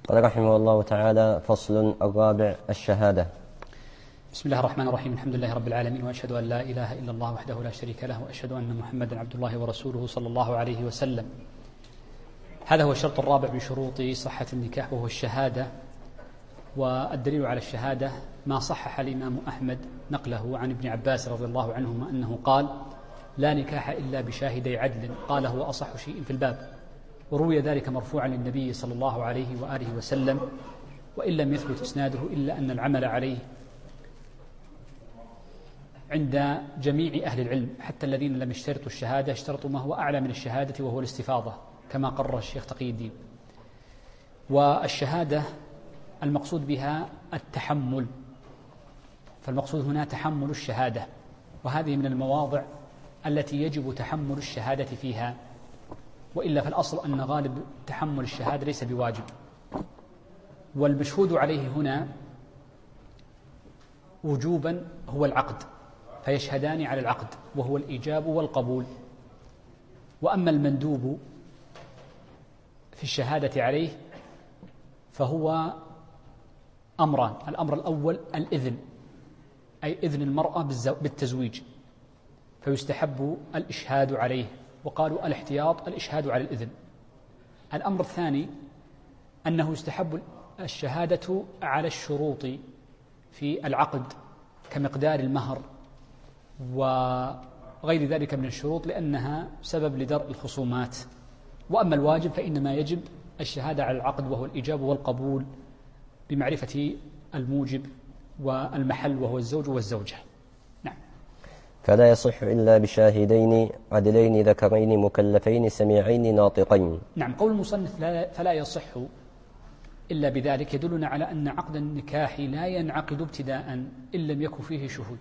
قال رحمه الله تعالى: فصل الرابع: الشهادة. بسم الله الرحمن الرحيم. الحمد لله رب العالمين، وأشهد أن لا إله إلا الله وحده لا شريك له، وأشهد أن محمدا عبد الله ورسوله صلى الله عليه وسلم. هذا هو الشرط الرابع من شروط صحة النكاح، وهو الشهادة. والدليل على الشهادة ما صحح الإمام أحمد نقله عن ابن عباس رضي الله عنهما أنه قال: لا نكاح إلا بشاهدي عدل، قال هو أصح شيء في الباب. وروي ذلك مرفوعا للنبي صلى الله عليه وآله وسلم، وإن لم يثبت إسناده إلا أن العمل عليه عند جميع أهل العلم، حتى الذين لم يشترطوا الشهادة اشترطوا ما هو أعلى من الشهادة وهو الاستفاضة، كما قرر الشيخ تقي الدين. والشهادة المقصود بها التحمل، فالمقصود هنا تحمل الشهادة، وهذه من المواضع التي يجب تحمل الشهادة فيها، وإلا فالأصل أن غالب تحمل الشهادة ليس بواجب. والمشهود عليه هنا وجوبا هو العقد، فيشهدان على العقد وهو الإيجاب والقبول. وأما المندوب في الشهادة عليه فهو أمران: الأمر الأول الإذن، أي إذن المرأة بالتزويج، فيستحب الإشهاد عليه، وقالوا الاحتياط الإشهاد على الإذن. الأمر الثاني أنه يستحب الشهادة على الشروط في العقد كمقدار المهر وغير ذلك من الشروط، لأنها سبب لدرء الخصومات. وأما الواجب فإنما يجب الشهادة على العقد وهو الإيجاب والقبول بمعرفة الموجب والمحل وهو الزوج والزوجة. نعم. فلا يصح إلا بشاهدين عدلين ذكرين مكلفين سميعين ناطقين. نعم. قول المصنف فلا يصح إلا بذلك يدلنا على أن عقد النكاح لا ينعقد ابتداء إن لم يكن فيه شهود،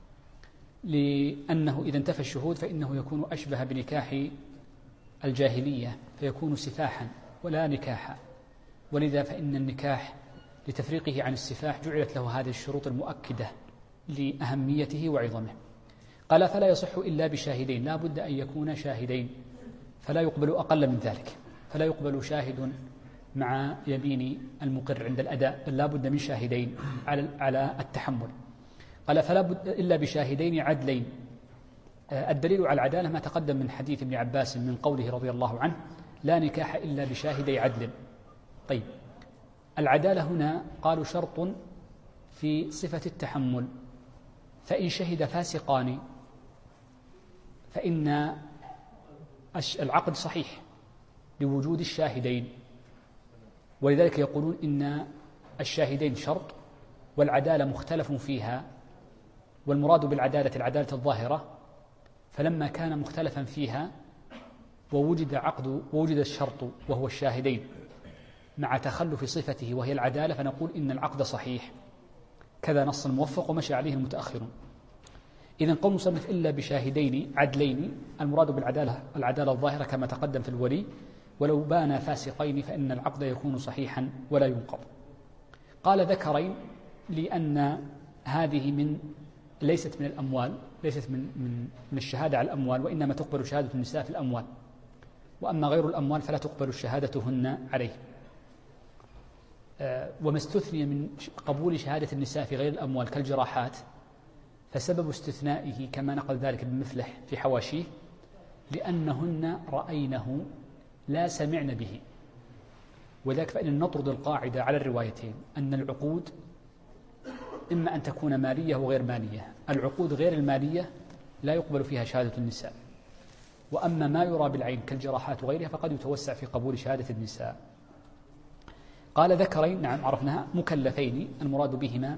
لأنه إذا انتفى الشهود فإنه يكون أشبه بنكاح الجاهلية، فيكون سفاحا ولا نكاحا. ولذا فإن النكاح لتفريقه عن السفاح جعلت له هذه الشروط المؤكدة لأهميته وعظمه. قال: فلا يصح إلا بشاهدين، لا بد أن يكون شاهدين، فلا يقبل أقل من ذلك، فلا يقبل شاهد مع يمين المقر عند الأداء، بل لا بد من شاهدين على التحمل. قال: فلا بد إلا بشاهدين عدلين. الدليل على العدالة ما تقدم من حديث ابن عباس من قوله رضي الله عنه: لا نكاح إلا بشاهدي عدل. طيب، العدالة هنا قالوا شرط في صفة التحمل، فإن شهد فاسقان فإن العقد صحيح لوجود الشاهدين، ولذلك يقولون إن الشاهدين شرط، والعدالة مختلف فيها، والمراد بالعدالة العدالة الظاهرة. فلما كان مختلفا فيها ووجد الشرط وهو الشاهدين مع تخلف صفته وهي العدالة، فنقول إن العقد صحيح. كذا نص الموفق ومشى عليه المتأخرون. إذن قول مصنف إلا بشاهدين عدلين، المراد بالعدالة العدالة الظاهرة كما تقدم في الولي، ولو بان فاسقين فإن العقد يكون صحيحا ولا ينقض. قال ذكرين لأن هذه ليست من الأموال، ليست من الشهادة على الأموال، وإنما تقبل شهادة النساء في الأموال، وأما غير الأموال فلا تقبل شهادتهن عليه. وما استثني من قبول شهادة النساء في غير الأموال كالجراحات فسبب استثنائه كما نقل ذلك ابن مفلح في حواشيه لأنهن رأينه لا سمعن به. وذلك فإن نطرد القاعدة على الروايتين أن العقود إما أن تكون مالية وغير مالية. العقود غير المالية لا يقبل فيها شهادة النساء، وأما ما يرى بالعين كالجراحات وغيرها فقد يتوسع في قبول شهادة النساء. قال ذكرين، نعم عرفناها، مكلفين المراد بهما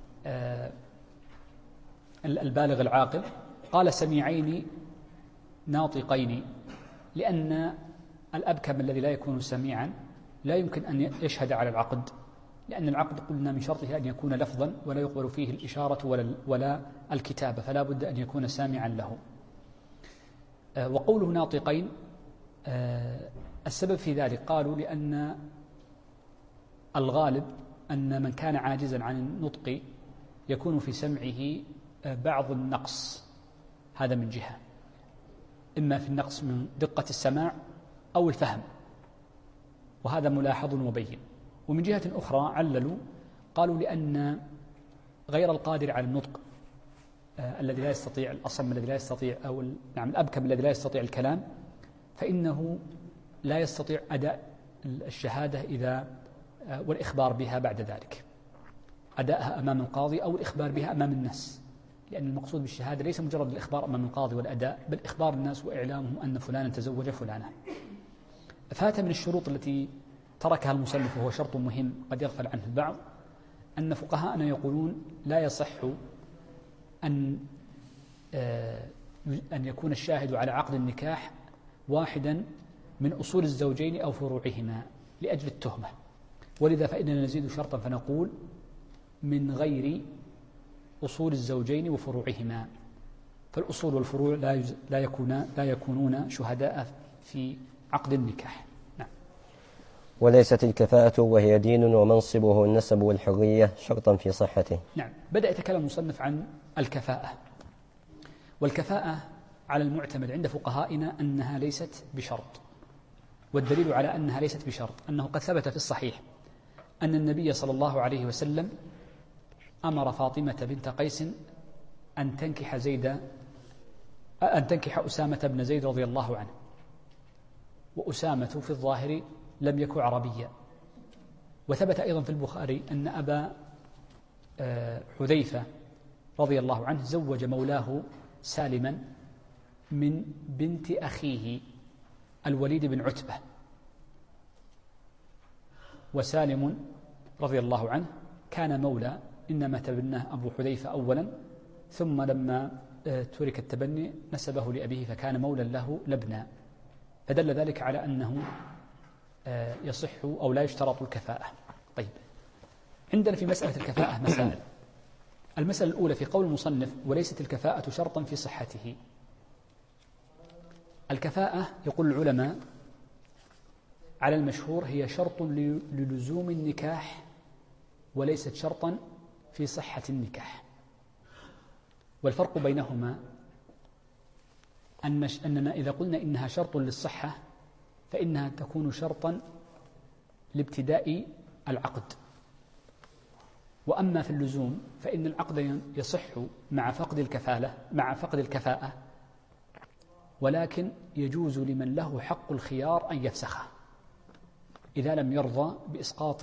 البالغ العاقل. قال سميعين ناطقين، لأن الأبكم الذي لا يكون سميعا لا يمكن أن يشهد على العقد، لأن العقد قلنا من شرطه أن يكون لفظا ولا يقبل فيه الإشارة ولا الكتابة، فلا بد أن يكون سامعا له. وقوله ناطقين السبب في ذلك قالوا لأن الغالب أن من كان عاجزا عن النطق يكون في سمعه بعض النقص، هذا من جهة، إما في النقص من دقة السماع أو الفهم، وهذا ملاحظ مبين. ومن جهة أخرى عللوا قالوا لأن غير القادر على النطق الذي لا يستطيع، الأصم الذي لا يستطيع، أو الأبكم الذي لا يستطيع الكلام، فإنه لا يستطيع أداء الشهادة والإخبار بها بعد ذلك، أداءها أمام القاضي أو الإخبار بها أمام الناس، لأن المقصود بالشهادة ليس مجرد الإخبار أمام القاضي والأداء، بل إخبار الناس وإعلامهم أن فلانا تزوج فلانة. فات من الشروط التي تركها المصنف وهو شرط مهم قد يغفل عنه البعض، أن فقهاءنا يقولون لا يصح أن يكون الشاهد على عقد النكاح واحدا من أصول الزوجين أو فروعهما لأجل التهمة، ولذا فإننا نزيد شرطا فنقول من غير أصول الزوجين وفروعهما، فالأصول والفروع لا يكونون شهداء في عقد النكاح. نعم. وليست الكفاءة وهي دين ومنصبه النسب والحرية شرطا في صحته. نعم. بدأ يتكلم المصنف عن الكفاءة، والكفاءة على المعتمد عند فقهائنا أنها ليست بشرط، والدليل على أنها ليست بشرط أنه قد ثبت في الصحيح أن النبي صلى الله عليه وسلم أمر فاطمة بنت قيس أن تنكح أسامة بن زيد رضي الله عنه، وأسامة في الظاهر لم يكن عربيا. وثبت أيضا في البخاري أن أبا حذيفة رضي الله عنه زوج مولاه سالما من بنت أخيه الوليد بن عتبة، وسالم رضي الله عنه كان مولى، إنما تبناه أبو حذيفة أولا، ثم لما ترك التبني نسبه لأبيه فكان مولى له لبنى، فدل ذلك على أنه يصح أو لا يشترط الكفاءة. طيب، عندنا في مسألة الكفاءة مسائل. المسألة الأولى في قول المصنف وليست الكفاءة شرطا في صحته. الكفاءة يقول العلماء على المشهور هي شرط للزوم النكاح وليست شرطا في صحة النكاح، والفرق بينهما أننا إذا قلنا إنها شرط للصحة فإنها تكون شرطا لابتداء العقد، وأما في اللزوم فإن العقد يصح مع فقد الكفاءة، ولكن يجوز لمن له حق الخيار أن يفسخه إذا لم يرضى بإسقاط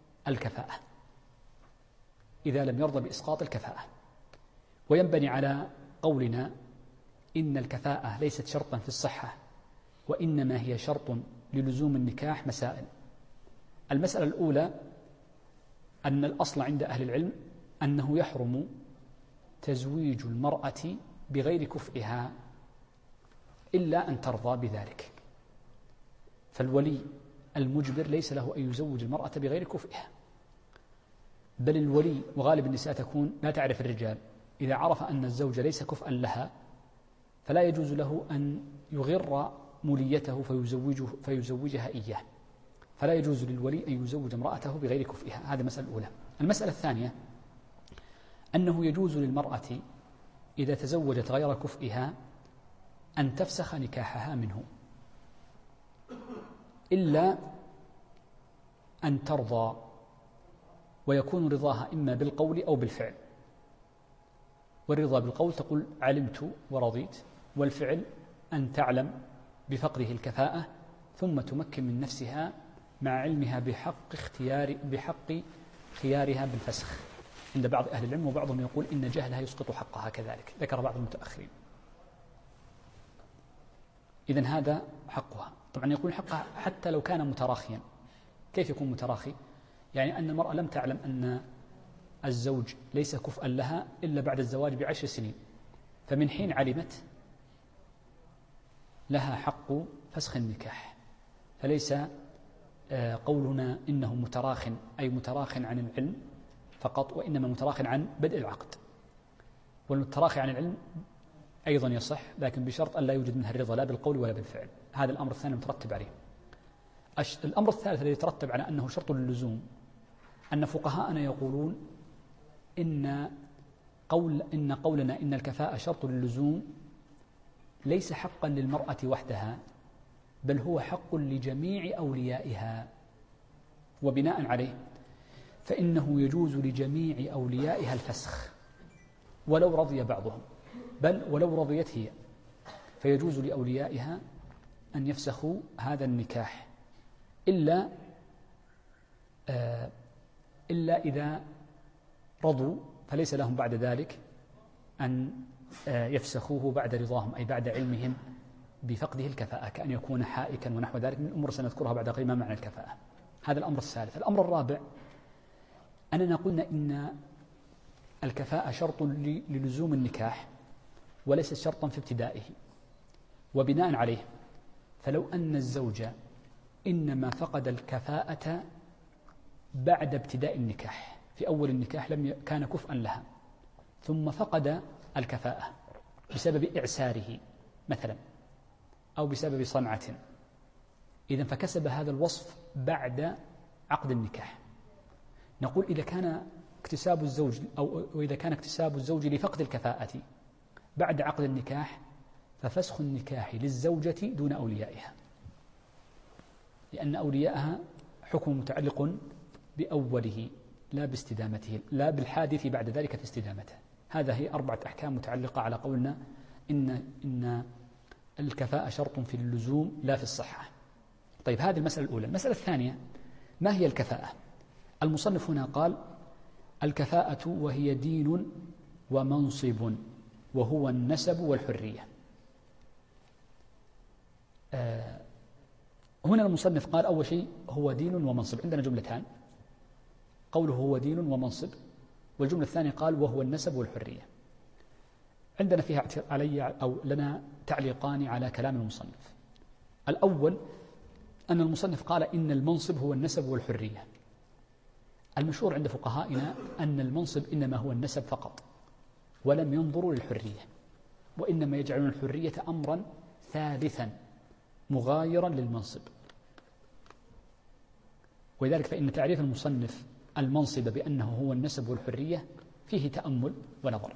الكفاءة. وينبني على قولنا إن الكفاءة ليست شرطا في الصحة وإنما هي شرط للزوم النكاح مسائل. المسألة الأولى أن الأصل عند أهل العلم أنه يحرم تزويج المرأة بغير كفئها إلا أن ترضى بذلك، فالولي المجبر ليس له أن يزوج المرأة بغير كفئها، بل الولي وغالب النساء تكون لا تعرف الرجال، إذا عرف أن الزوج ليس كفءا لها فلا يجوز له أن يغر موليته فيزوجها إياه، فلا يجوز للولي أن يزوج امرأته بغير كفئها. هذه المسألة الأولى. المسألة الثانية أنه يجوز للمرأة إذا تزوجت غير كفئها أن تفسخ نكاحها منه إلا أن ترضى، ويكون رضاها إما بالقول أو بالفعل. والرضا بالقول تقول علمت ورضيت، والفعل أن تعلم بفقده الكفاءة ثم تمكن من نفسها مع علمها بحق خيارها بالفسخ عند بعض أهل العلم، وبعضهم يقول إن جهلها يسقط حقها كذلك، ذكر بعض المتأخرين. إذن هذا حقها. طبعا يكون حقها حتى لو كان متراخيا. كيف يكون متراخي؟ يعني أن المرأة لم تعلم أن الزوج ليس كفءا لها إلا بعد الزواج ب10 سنين، فمن حين علمت لها حق فسخ النكاح. فليس قولنا إنه متراخ أي متراخ عن العلم فقط، وإنما متراخ عن بدء العقد. والمتراخي عن العلم أيضا يصح، لكن بشرط أن لا يوجد منها الرضا لا بالقول ولا بالفعل. هذا الأمر الثاني المترتب عليه. الأمر الثالث الذي يترتب على أنه شرط للزوم أن فقهاءنا يقولون إن قولنا إن الكفاءة شرط للزوم ليس حقا للمرأة وحدها، بل هو حق لجميع أوليائها. وبناء عليه فإنه يجوز لجميع أوليائها الفسخ ولو رضي بعضهم، بل ولو رضيت هي، فيجوز لأوليائها أن يفسخوا هذا النكاح إلا إذا رضوا، فليس لهم بعد ذلك أن يفسخوه بعد رضاهم، أي بعد علمهم بفقده الكفاءة، كأن يكون حائكا ونحو ذلك من الأمور سنذكرها بعد قليل ما معنى الكفاءة. هذا الأمر الثالث. الأمر الرابع أننا قلنا إن الكفاءة شرط للزوم النكاح وليس شرطا في ابتدائه، وبناء عليه فلو أن الزوج إنما فقد الكفاءة بعد ابتداء النكاح، في أول النكاح كان كفءا لها، ثم فقد الكفاءة بسبب إعساره مثلا أو بسبب صنعة، إذن فكسب هذا الوصف بعد عقد النكاح، نقول إذا كان اكتساب الزوج لفقد الكفاءة بعد عقد النكاح ففسخ النكاح للزوجة دون أوليائها، لأن أوليائها حكم متعلق بأوله لا باستدامته، لا بالحادث بعد ذلك في استدامته. هذا هي 4 أحكام متعلقة على قولنا إن الكفاءة شرط في اللزوم لا في الصحة. طيب، هذه المسألة الأولى. المسألة الثانية، ما هي الكفاءة؟ المصنف هنا قال الكفاءة وهي دين ومنصب وهو النسب والحرية. هنا المصنف قال أول شيء هو دين ومنصب. عندنا جملتان، قوله هو دين ومنصب، والجملة الثانية قال وهو النسب والحرية. عندنا فيها لنا تعليقان على كلام المصنف. الأول أن المصنف قال إن المنصب هو النسب والحرية. المشهور عند فقهائنا أن المنصب إنما هو النسب فقط، ولم ينظروا للحرية، وإنما يجعلون الحرية أمرا ثالثا مغايرا للمنصب. ولذلك فإن تعريف المصنف المنصب بأنه هو النسب والحرية فيه تأمل ونظر.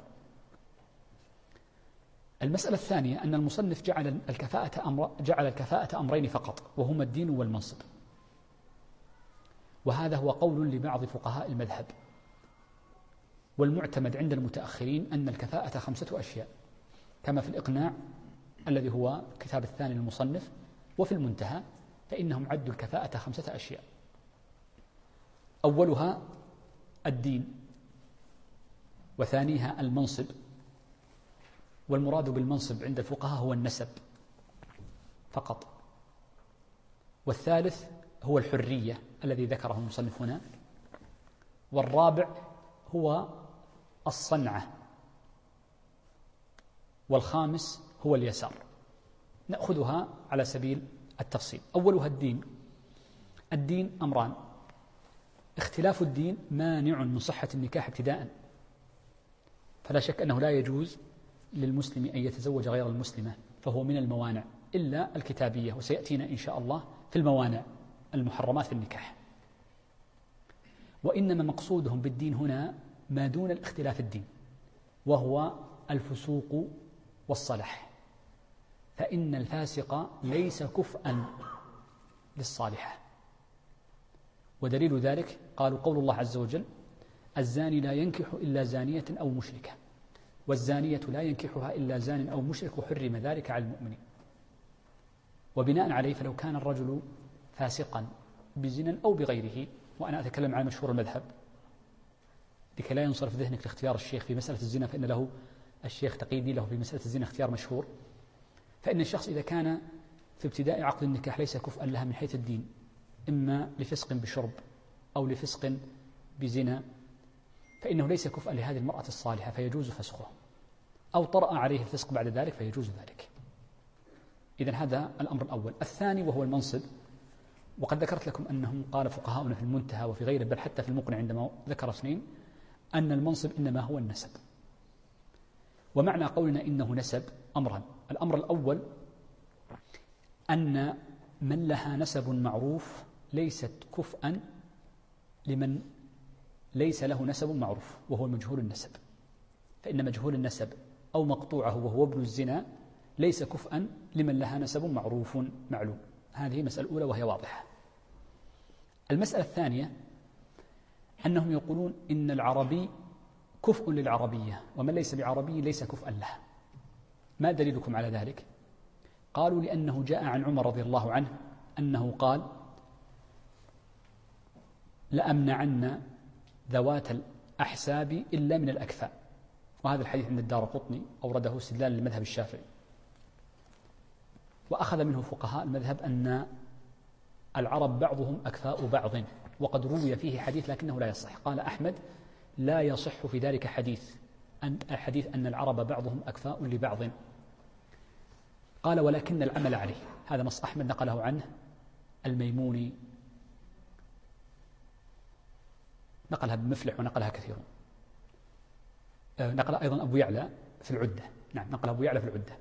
المسألة الثانية أن المصنف جعل الكفاءة أمرين فقط، وهما الدين والمنصب، وهذا هو قول لبعض فقهاء المذهب، والمعتمد عند المتأخرين أن الكفاءة 5 أشياء، كما في الإقناع الذي هو الكتاب الثاني للمصنف، وفي المنتهى فإنهم عدوا الكفاءة 5 أشياء. أولها الدين، وثانيها المنصب، والمراد بالمنصب عند الفقهاء هو النسب فقط، والثالث هو الحرية الذي ذكره المصنف هنا، والرابع هو الصنعة، والخامس هو اليسار. نأخذها على سبيل التفصيل. أولها الدين. الدين أمران: اختلاف الدين مانع من صحة النكاح ابتداء، فلا شك أنه لا يجوز للمسلم أن يتزوج غير المسلمة، فهو من الموانع إلا الكتابية، وسيأتينا إن شاء الله في الموانع المحرمات في النكاح. وإنما مقصودهم بالدين هنا ما دون الاختلاف الدين، وهو الفسوق والصلح، فإن الفاسق ليس كفءا للصالحة. ودليل ذلك قالوا قول الله عز وجل: الزاني لا ينكح إلا زانية أو مشركة، والزانية لا ينكحها إلا زان أو مشرك، وحرم ذلك على المؤمنين. وبناء عليه فلو كان الرجل فاسقا بزنا أو بغيره، وأنا أتكلم عن مشهور المذهب لكي لا ينصرف ذهنك لاختيار الشيخ في مسألة الزنا، فإن له الشيخ تقييدي له في مسألة الزنا اختيار مشهور، فإن الشخص إذا كان في ابتداء عقد النكاح ليس كفءا لها من حيث الدين، إما لفسق بشرب أو لفسق بزنا، فإنه ليس كفءا لهذه المرأة الصالحة فيجوز فسخه، أو طرأ عليه الفسق بعد ذلك فيجوز ذلك. إذن هذا الأمر الأول. الثاني وهو المنصب، وقد ذكرت لكم أنهم قال فقهاؤنا في المنتهى وفي غيره، بل حتى في المقنع عندما ذكر 2، أن المنصب إنما هو النسب. ومعنى قولنا إنه نسب أمران: الأمر الأول أن من لها نسب معروف ليست كفءا لمن ليس له نسب معروف، وهو مجهول النسب، فإن مجهول النسب أو مقطوعه وهو ابن الزنا ليس كفءا لمن لها نسب معروف معلوم. هذه مسألة أولى وهي واضحة. المسألة الثانية أنهم يقولون إن العربي كفء للعربية، ومن ليس بعربي ليس كفءا لها. ما دليلكم على ذلك؟ قالوا لأنه جاء عن عمر رضي الله عنه أنه قال: لأمنعن ذوات الأحساب إلا من الأكفاء. وهذا الحديث عند الدارقطني أورده استدلالا للمذهب الشافعي، وأخذ منه فقهاء المذهب أن العرب بعضهم أكفاء بعض، وقد روي فيه حديث لكنه لا يصح. قال أحمد: لا يصح في ذلك حديث أن العرب بعضهم أكفاء لبعض. قال: ولكن العمل عليه. هذا نص أحمد نقله عنه الميموني، نقلها بمفلح ونقلها كثيرون، نقل أيضا أبو يعلى في العدة. نعم، نقل أبو يعلى في العدة.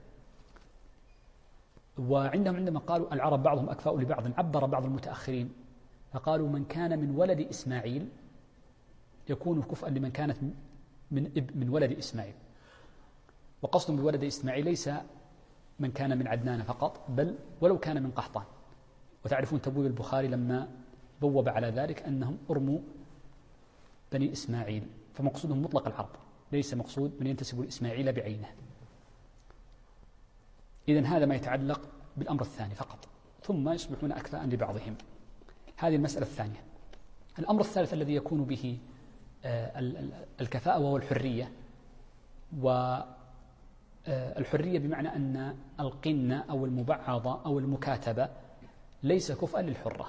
وعندهم عندما قالوا العرب بعضهم أكفاء لبعض، عبر بعض المتأخرين فقالوا: من كان من ولد إسماعيل يكون كفءا لمن كانت من ولد إسماعيل. وقصد بولد إسماعيل ليس من كان من عدنان فقط، بل ولو كان من قحطان. وتعرفون تبويب البخاري لما بوب على ذلك أنهم أرموا بني إسماعيل، فمقصودهم مطلق العرب، ليس مقصود من ينتسب لإسماعيل بعينه. إذن هذا ما يتعلق بالأمر الثاني فقط، ثم يصبحون أكفاء لبعضهم. هذه المسألة الثانية. الأمر الثالث الذي يكون به الكفاءة وهو الحرية. والحرية بمعنى أن القنة أو المبعضة أو المكاتبة ليس كفءا للحرة،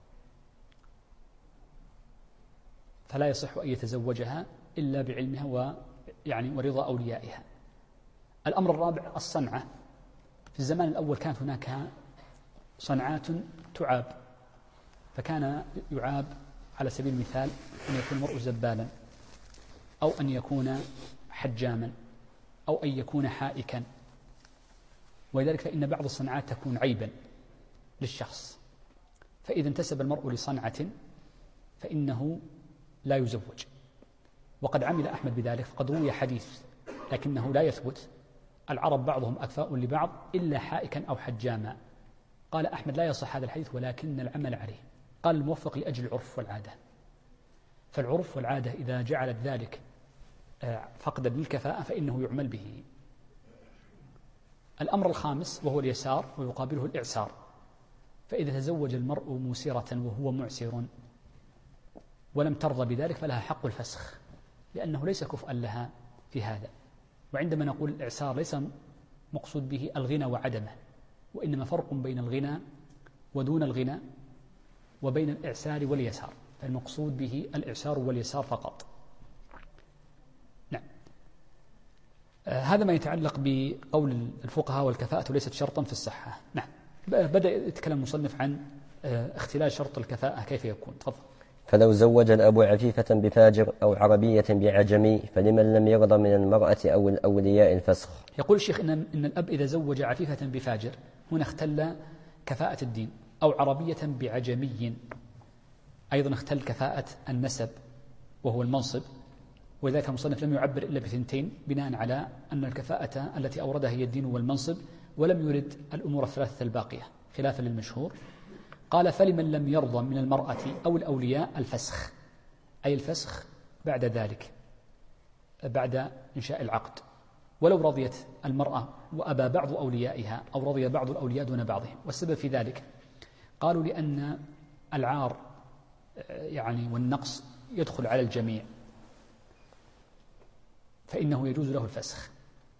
فلا يصح أن يتزوجها إلا بعلمها ورضا أوليائها. الأمر الرابع الصنعة. في الزمان الأول كانت هناك صنعات تعاب، فكان يعاب على سبيل المثال أن يكون المرء زبالا، أو أن يكون حجاما، أو أن يكون حائكا. ولذلك فإن بعض الصنعات تكون عيبا للشخص، فإذا انتسب المرء لصنعة فإنه لا يزوج. وقد عمل أحمد بذلك، فقد روي حديث لكنه لا يثبت: العرب بعضهم أكفاء لبعض إلا حائكا أو حجاما. قال أحمد: لا يصح هذا الحديث ولكن العمل عليه. قال الموفق: لأجل العرف والعادة. فالعرف والعادة إذا جعلت ذلك فقدا للكفاءة فإنه يعمل به. الأمر الخامس وهو اليسار، ويقابله الإعسار. فإذا تزوج المرء موسرة وهو معسر ولم ترضى بذلك فلها حق الفسخ، لأنه ليس كفءا لها في هذا. وعندما نقول الإعسار ليس مقصود به الغنى وعدمه، وإنما فرق بين الغنى ودون الغنى وبين الإعسار واليسار، فالمقصود به الإعسار واليسار فقط. نعم. هذا ما يتعلق بقول الفقهاء والكفاءة ليست شرطا في الصحة. نعم. بدأ يتكلم المصنف عن اختلال شرط الكفاءة كيف يكون. تفضل. فلو زوج الأب عفيفة بفاجر أو عربية بعجمي فلمن لم يرضى من المرأة أو الأولياء الفسخ. يقول الشيخ إن الأب إذا زوج عفيفة بفاجر هنا اختل كفاءة الدين، أو عربية بعجمي أيضا اختل كفاءة النسب وهو المنصب. ولذلك المصنف لم يعبر إلا بثنتين بناء على أن الكفاءة التي أوردها هي الدين والمنصب، ولم يرد الأمور الثلاثة الباقية خلافا للمشهور. قال: فلمن لم يرضى من المرأة أو الأولياء الفسخ، أي الفسخ بعد ذلك بعد إنشاء العقد. ولو رضيت المرأة وأبى بعض أوليائها أو رضي بعض الأولياء دون بعضهم. والسبب في ذلك قالوا لأن العار والنقص يدخل على الجميع، فإنه يجوز له الفسخ.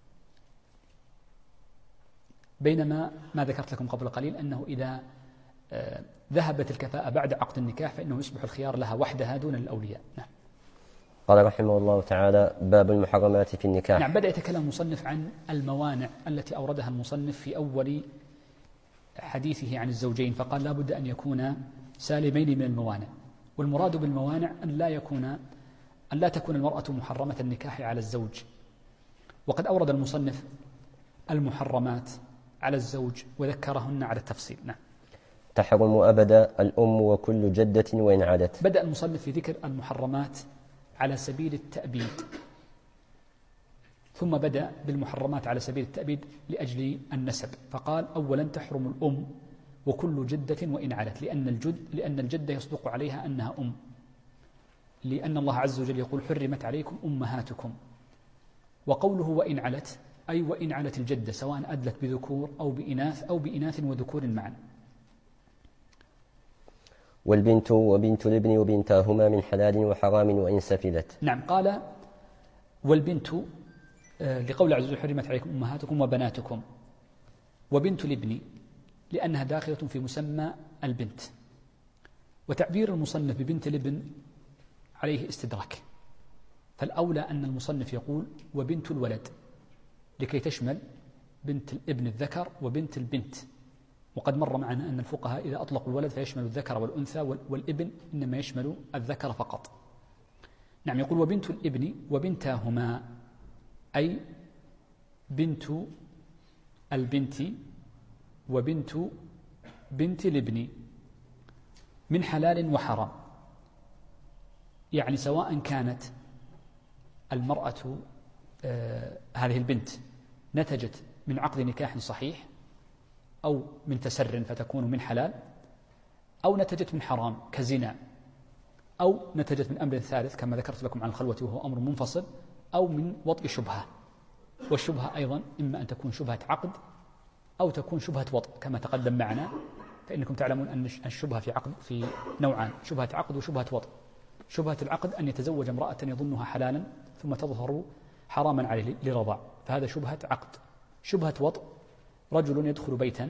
بينما ما ذكرت لكم قبل قليل أنه إذا ذهبت الكفاءة بعد عقد النكاح فإنه يصبح الخيار لها وحدها دون الأولياء. نعم. قال رحمه الله تعالى: باب المحرمات في النكاح. نعم. بدأ يتكلم المصنف عن الموانع التي أوردها المصنف في أول حديثه عن الزوجين، فقال: لا بد أن يكون سالمين من الموانع. والمراد بالموانع أن لا تكون المرأة محرمة النكاح على الزوج. وقد أورد المصنف المحرمات على الزوج وذكرهن على التفصيل. نعم. تحرم أبدا الأم وكل جدة وإن عادت. بدأ المصنف في ذكر المحرمات على سبيل التأبيد، ثم بدأ بالمحرمات على سبيل التأبيد لأجل النسب، فقال: أولا تحرم الأم وكل جدة وإن علت، لأن الجدة يصدق عليها أنها أم، لأن الله عز وجل يقول حرمت عليكم أمهاتكم. وقوله وإن علت أي وإن علت الجدة سواء أدلت بذكور أو بإناث أو بإناث وذكور معا. والبنت وبنت الابن وبنتاهما من حلال وحرام وإن سفلت. نعم، قال والبنت لقول عز وجل حرمت عليكم أمهاتكم وبناتكم، وبنت الابن لأنها داخلة في مسمى البنت. وتعبير المصنف ببنت الابن عليه استدراك، فالأولى أن المصنف يقول وبنت الولد لكي تشمل بنت الابن الذكر وبنت البنت. وقد مر معنا أن الفقهاء إذا أطلقوا الولد فيشمل الذكر والأنثى، والابن إنما يشمل الذكر فقط. نعم، يقول وبنت الابن وبنتاهما أي بنت البنت وبنت بنت الابن من حلال وحرام، يعني سواء كانت المرأة هذه البنت نتجت من عقد نكاح صحيح أو من تسر فتكون من حلال، أو نتجت من حرام كزنا، أو نتجت من أمر ثالث كما ذكرت لكم عن الخلوة وهو أمر منفصل، أو من وطء شبهة. والشبهة أيضا إما أن تكون شبهة عقد أو تكون شبهة وطء كما تقدم معنا، فإنكم تعلمون أن الشبهة في نوعان، شبهة عقد وشبهة وطء. شبهة العقد أن يتزوج امرأة يظنها حلالا ثم تظهر حراما عليه لرضاع، فهذا شبهة عقد. شبهة وطء رجل يدخل بيتا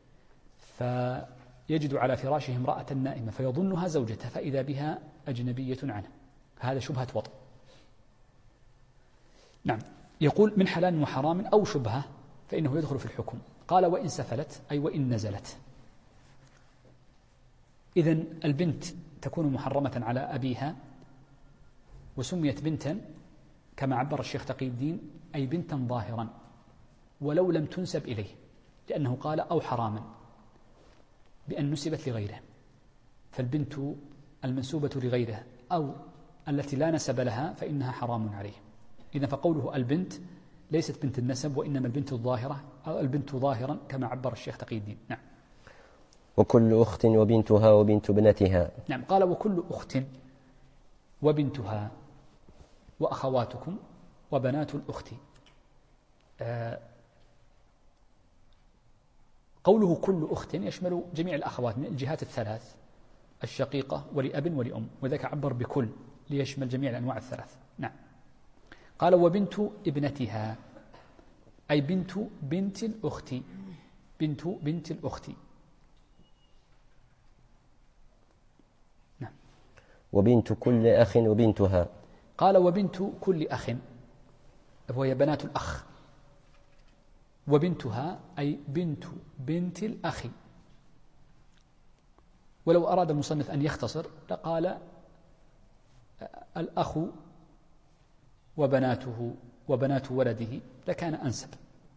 فيجد على فراشه امرأة نائمة فيظنها زوجته فإذا بها أجنبية عنه، هذا شبهة وطء. نعم، يقول من حلال وحرام أو شبهة فإنه يدخل في الحكم. قال وإن سفلت أي وإن نزلت. إذن البنت تكون محرمة على أبيها وسميت بنتا كما عبر الشيخ تقي الدين أي بنتا ظاهرا ولو لم تنسب إليه، لأنه قال أو حراما بأن نسبت لغيره، فالبنت المنسوبة لغيره أو التي لا نسب لها فإنها حرام عليه. إذن فقوله البنت ليست بنت النسب وإنما البنت الظاهرة أو البنت ظاهرا كما عبر الشيخ تقي الدين. نعم. وكل أخت وبنتها وبنت ابنتها. نعم، قال وكل أخت وبنتها وأخواتكم وبنات الأخت. قوله كل أخت يشمل جميع الأخوات من الجهات الثلاث، الشقيقة ولأب ولأم، وذاك عبر بكل ليشمل جميع الأنواع الثلاث. نعم. قال وبنت ابنتها أي بنت الأخت، بنت الأخت. نعم. وبنت كل أخ وبنتها. قال وبنت كل أخ وهي بنات الأخ، وبنتها أي بنت الأخ. ولو أراد المصنف أن يختصر لقال الأخ وبناته وبنات ولده لكان أنسب.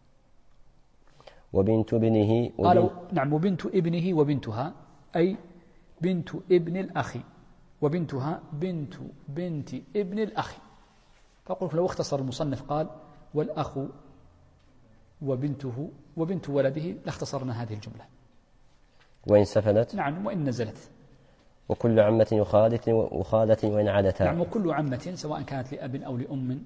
وبنت ابنه قالوا نعم وبنت ابنه وبنتها أي بنت ابن الأخ، وبنتها بنت ابن الأخ. فقلت لو اختصر المصنف قال والأخ وبنته وبنت ولده لاختصرنا هذه الجملة. وإن سفلت. نعم، وإن نزلت. وكل عمة وخالة وإن عادتا. نعم، وكل عمة سواء كانت لأب أو لأم،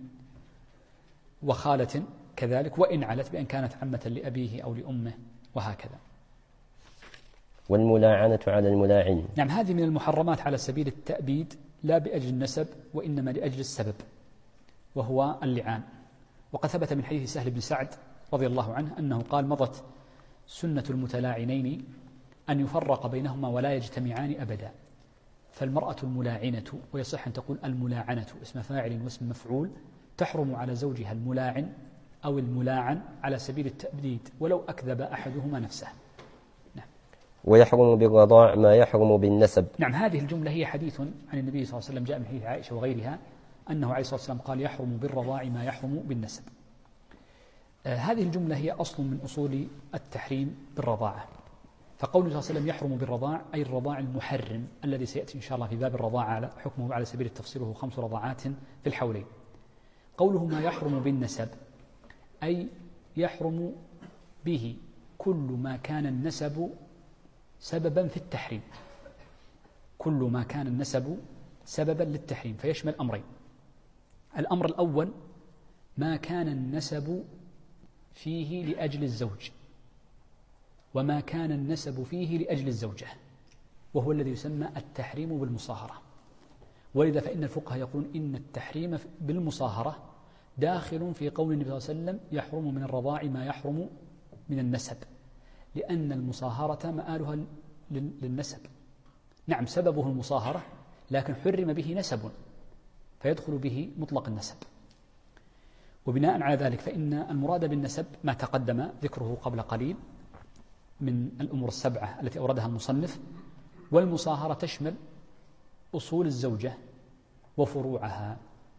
وخالة كذلك، وإن علت بأن كانت عمة لأبيه أو لأمه، وهكذا. والملاعنة على الملاعن. نعم، هذه من المحرمات على سبيل التأبيد لا بأجل النسب وإنما لأجل السبب وهو اللعان. وقد ثبت من حديث سهل بن سعد رضي الله عنه أنه قال مضت سنة المتلاعنين أن يفرق بينهما ولا يجتمعان أبدا. فالمرأة الملاعنة، ويصح أن تقول الملاعنة اسم فاعل واسم مفعول، تحرم على زوجها الملاعن أو الملاعن على سبيل التأبيد ولو أكذب أحدهما نفسه. نعم. ويحرم بالرضاع ما يحرم بالنسب. نعم، هذه الجملة هي حديث عن النبي صلى الله عليه وسلم جاء من حديث عائشة وغيرها أنه عليه الصلاة والسلام قال يحرم بالرضاع ما يحرم بالنسب. هذه الجملة هي أصل من أصول التحريم بالرضاعة. فقوله صلى الله عليه وسلم يحرم بالرضاع أي الرضاع المحرم الذي سيأتي إن شاء الله في باب الرضاعة على حكمه على سبيل التفصيل وهو 5 رضاعات في الحولين. قوله ما يحرم بالنسب أي يحرم به كل ما كان النسب سببا في التحريم، كل ما كان النسب سببا للتحريم فيشمل أمرين. الأمر الأول ما كان النسب فيه لأجل الزوج، وما كان النسب فيه لأجل الزوجة، وهو الذي يسمى التحريم بالمصاهرة. ولذا فإن الفقهاء يقولون إن التحريم بالمصاهرة داخل في قول النبي صلى الله عليه وسلم يحرم من الرضاع ما يحرم من النسب، لأن المصاهرة مآلها للنسب. نعم سببه المصاهرة، لكن حرم به نسب فيدخل به مطلق النسب. وبناء على ذلك فإن المراد بالنسب ما تقدم ذكره قبل قليل من الأمور السبعة التي أوردها المصنف. والمصاهرة تشمل أصول الزوجة وفروعها،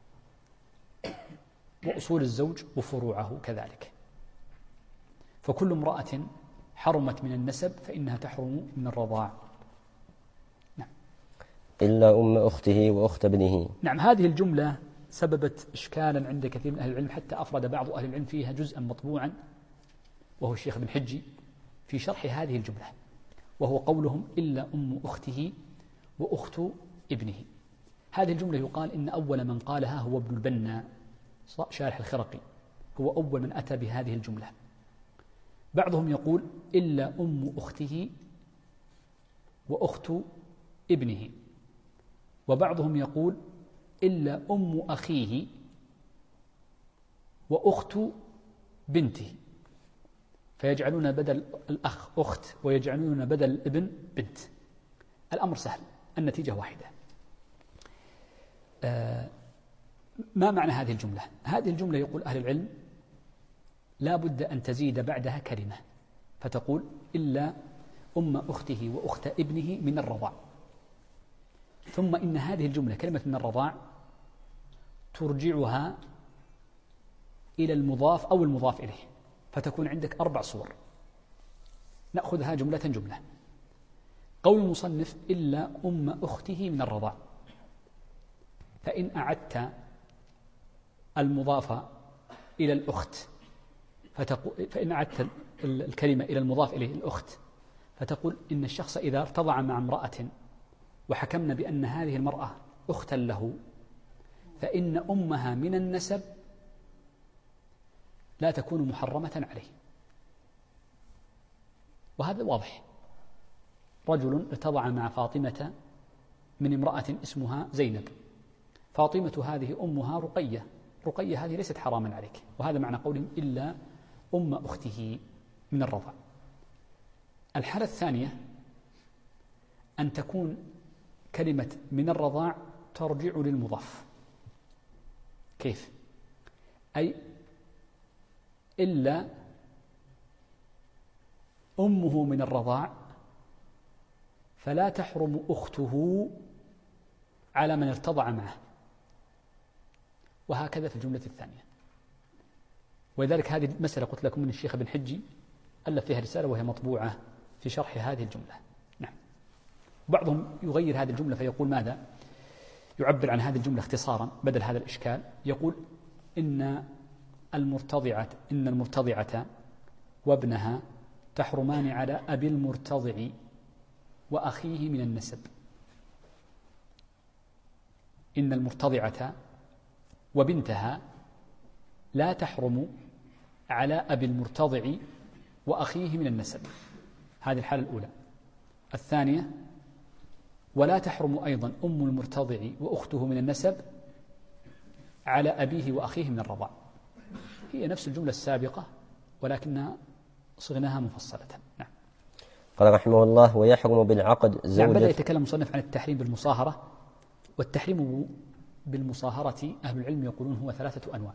وأصول الزوج وفروعه كذلك. فكل امرأة حرمت من النسب فإنها تحرم من الرضاع. نعم. إلا أم أخته وأخت ابنه. نعم، هذه الجملة سببت إشكالا عند كثير من أهل العلم، حتى أفرد بعض أهل العلم فيها جزءا مطبوعا، وهو الشيخ ابن حجي في شرح هذه الجملة، وهو قولهم إلا أم أخته وأخت ابنه. هذه الجملة يقال إن أول من قالها هو ابن البنا شارح الخرقي، هو أول من أتى بهذه الجملة. بعضهم يقول إلا أم أخته وأخت ابنه، وبعضهم يقول إلا أم أخيه وأخت بنته، فيجعلون بدل الأخ أخت ويجعلون بدل الابن بنت. الأمر سهل، النتيجة واحدة. ما معنى هذه الجملة؟ هذه الجملة يقول أهل العلم لا بد أن تزيد بعدها كلمة، فتقول إلا أم أخته وأخت ابنه من الرضاع. ثم إن هذه الجملة كلمة من الرضاع ترجعها إلى المضاف أو المضاف إليه، فتكون عندك 4 صور. نأخذها جملة جملة. قول المصنف إلا أم أخته من الرضاع، فإن أعدت المضاف إلى الأخت فإن أعدت الكلمة إلى المضاف إليه الأخت، فتقول إن الشخص إذا ارتضع مع امرأة وحكمنا بأن هذه المرأة أختا له، فإن أمها من النسب لا تكون محرمة عليه. وهذا واضح. رجل ارتضع مع فاطمة من امرأة اسمها زينب، فاطمة هذه أمها رقية، رقية هذه ليست حراما عليك، وهذا معنى قولهم إلا أم أخته من الرضاع. الحالة الثانية أن تكون كلمة من الرضاع ترجع للمضاف. كيف؟ أي إلا أمه من الرضاع فلا تحرم أخته على من ارتضع معه، وهكذا في الجملة الثانية. ولذلك هذه المسألة قلت لكم من الشيخ ابن حجي ألف فيها رسالة وهي مطبوعة في شرح هذه الجملة. نعم. بعضهم يغير هذه الجملة فيقول ماذا؟ يعبر عن هذه الجملة اختصارا بدل هذا الإشكال، يقول إن المرتضعة وابنها تحرمان على أبي المرتضع وأخيه من النسب. إن المرتضعة وبنتها لا تحرم على أبي المرتضع وأخيه من النسب. هذه الحالة الأولى. الثانية ولا تحرم أيضا أم المرتضع وأخته من النسب على أبيه وأخيه من الرضاع. هي نفس الجملة السابقة ولكنها صغناها مفصلة. نعم. قال رحمه الله ويحرم بالعقد زوجة. نعم، بدأ يتكلم المصنف عن التحريم بالمصاهرة. والتحريم بالمصاهرة أهل العلم يقولون هو 3 أنواع.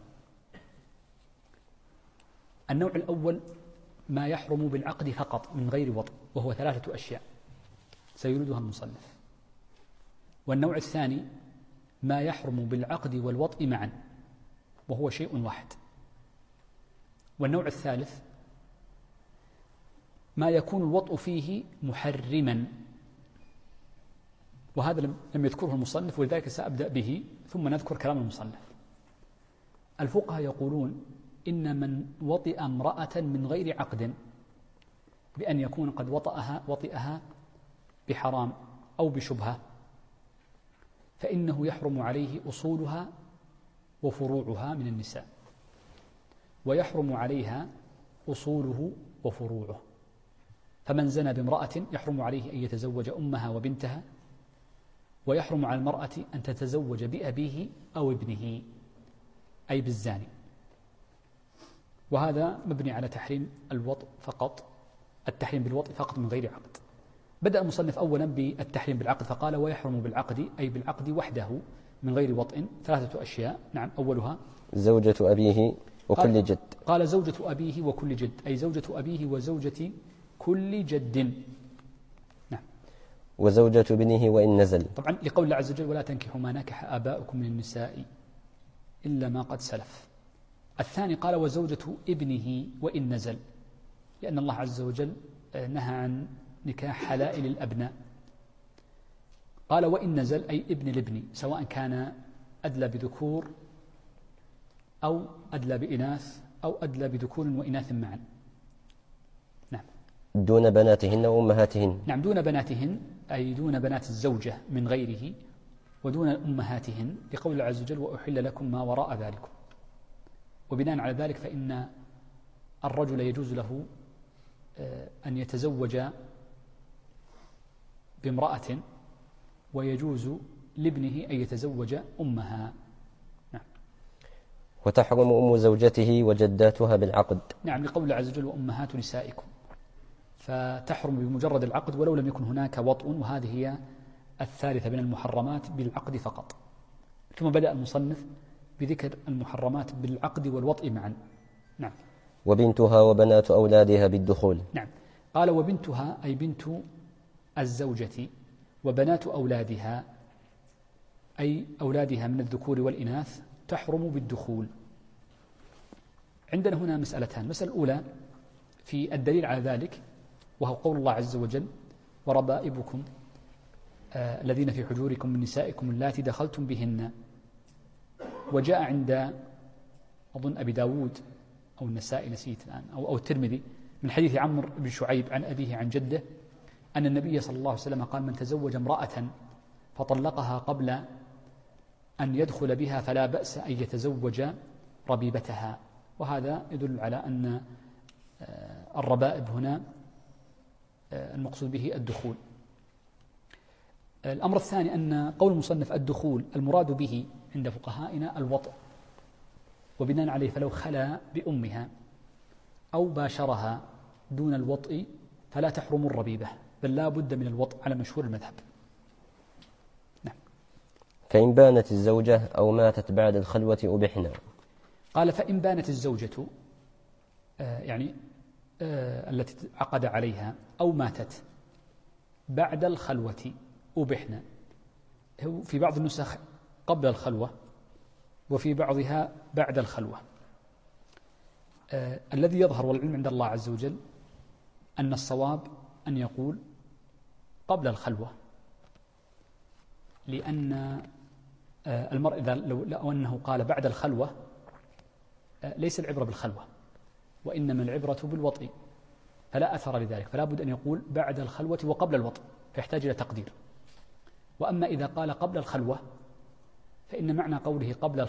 النوع الأول ما يحرم بالعقد فقط من غير وطء، وهو 3 أشياء سيردها المصنف. والنوع الثاني ما يحرم بالعقد والوطء معا، وهو شيء واحد. والنوع الثالث ما يكون الوطء فيه محرما، وهذا لم يذكره المصنف، ولذلك سأبدأ به ثم نذكر كلام المصنف. الفقهاء يقولون إن من وطئ امرأة من غير عقد بأن يكون قد وطئها بحرام أو بشبهة فإنه يحرم عليه أصولها وفروعها من النساء، ويحرم عليها أصوله وفروعه. فمن زنى بامرأة يحرم عليه أن يتزوج أمها وبنتها، ويحرم على المرأة أن تتزوج بأبيه أو ابنه، أي بالزاني. وهذا مبني على تحريم الوطء فقط، التحريم بالوطء فقط من غير عقد. بدأ المصنف أولا بالتحريم بالعقد فقال ويحرم بالعقد، أي بالعقد وحده من غير وطء، 3 أشياء. نعم، أولها زوجة أبيه وكل جد. قال زوجة أبيه وكل جد، أي زوجة أبيه وزوجة كل جد. نعم. وزوجة ابنه وإن نزل، طبعا لقول الله عز وجل ولا تنكحوا ما نكح آباؤكم من النساء إلا ما قد سلف. الثاني قال وزوجة ابنه وإن نزل، لأن الله عز وجل نهى عن نكاح حلائل الأبناء. قال وإن نزل أي ابن الابن، سواء كان أدلى بذكور أو أدلى بإناث أو أدلى بذكور وإناث معا. نعم. دون بناتهن وأمهاتهن. نعم، دون بناتهن أي دون بنات الزوجة من غيره، ودون أمهاتهن، لقول الله عز وجل وأحل لكم ما وراء ذلكم. وبناء على ذلك فإن الرجل يجوز له أن يتزوج بامرأة، ويجوز لابنه أن يتزوج أمها. نعم. وتحرم أم زوجته وجداتها بالعقد. نعم، لقول الله عز وجل وأمهات نسائكم، فتحرم بمجرد العقد ولو لم يكن هناك وطء، وهذه هي الثالثة من المحرمات بالعقد فقط. ثم بدأ المصنف بذكر المحرمات بالعقد والوطء معا. نعم. وبنتها وبنات أولادها بالدخول. نعم. قال وبنتها أي بنت الزوجة، وبنات أولادها أي أولادها من الذكور والإناث تحرم بالدخول. عندنا هنا مسألتان. المسألة الأولى في الدليل على ذلك، وهو قول الله عز وجل وربائبكم الذين في حجوركم من نسائكم اللاتي دخلتم بهن. وجاء عند أظن أبي داود أو النسائي نسيت الآن أو الترمذي من حديث عمرو بن شعيب عن أبيه عن جده أن النبي صلى الله عليه وسلم قال من تزوج امرأة فطلقها قبل أن يدخل بها فلا بأس أن يتزوج ربيبتها. وهذا يدل على أن الربائب هنا المقصود به الدخول. الأمر الثاني أن قول المصنف الدخول المراد به عند فقهائنا الوطء، وبناء عليه فلو خلا بأمها أو باشرها دون الوطء فلا تحرم الربيبة، بل لا بد من الوطء على مشهور المذهب. نعم. فإن بانت الزوجة أو ماتت بعد الخلوة أبحنا. قال فإن بانت الزوجة يعني التي عقد عليها أو ماتت بعد الخلوة أبحنا. في بعض النسخ قبل الخلوة وفي بعضها بعد الخلوة. الذي يظهر والعلم عند الله عز وجل أن الصواب أن يقول قبل الخلوة، لأن المرء إذا لو أنه قال بعد الخلوة ليس العبرة بالخلوة، وإنما العبرة بالوطء، فلا أثر لذلك، فلا بد أن يقول بعد الخلوة وقبل الوطء، فيحتاج إلى تقدير. وأما إذا قال قبل الخلوة فإن معنى قوله قبل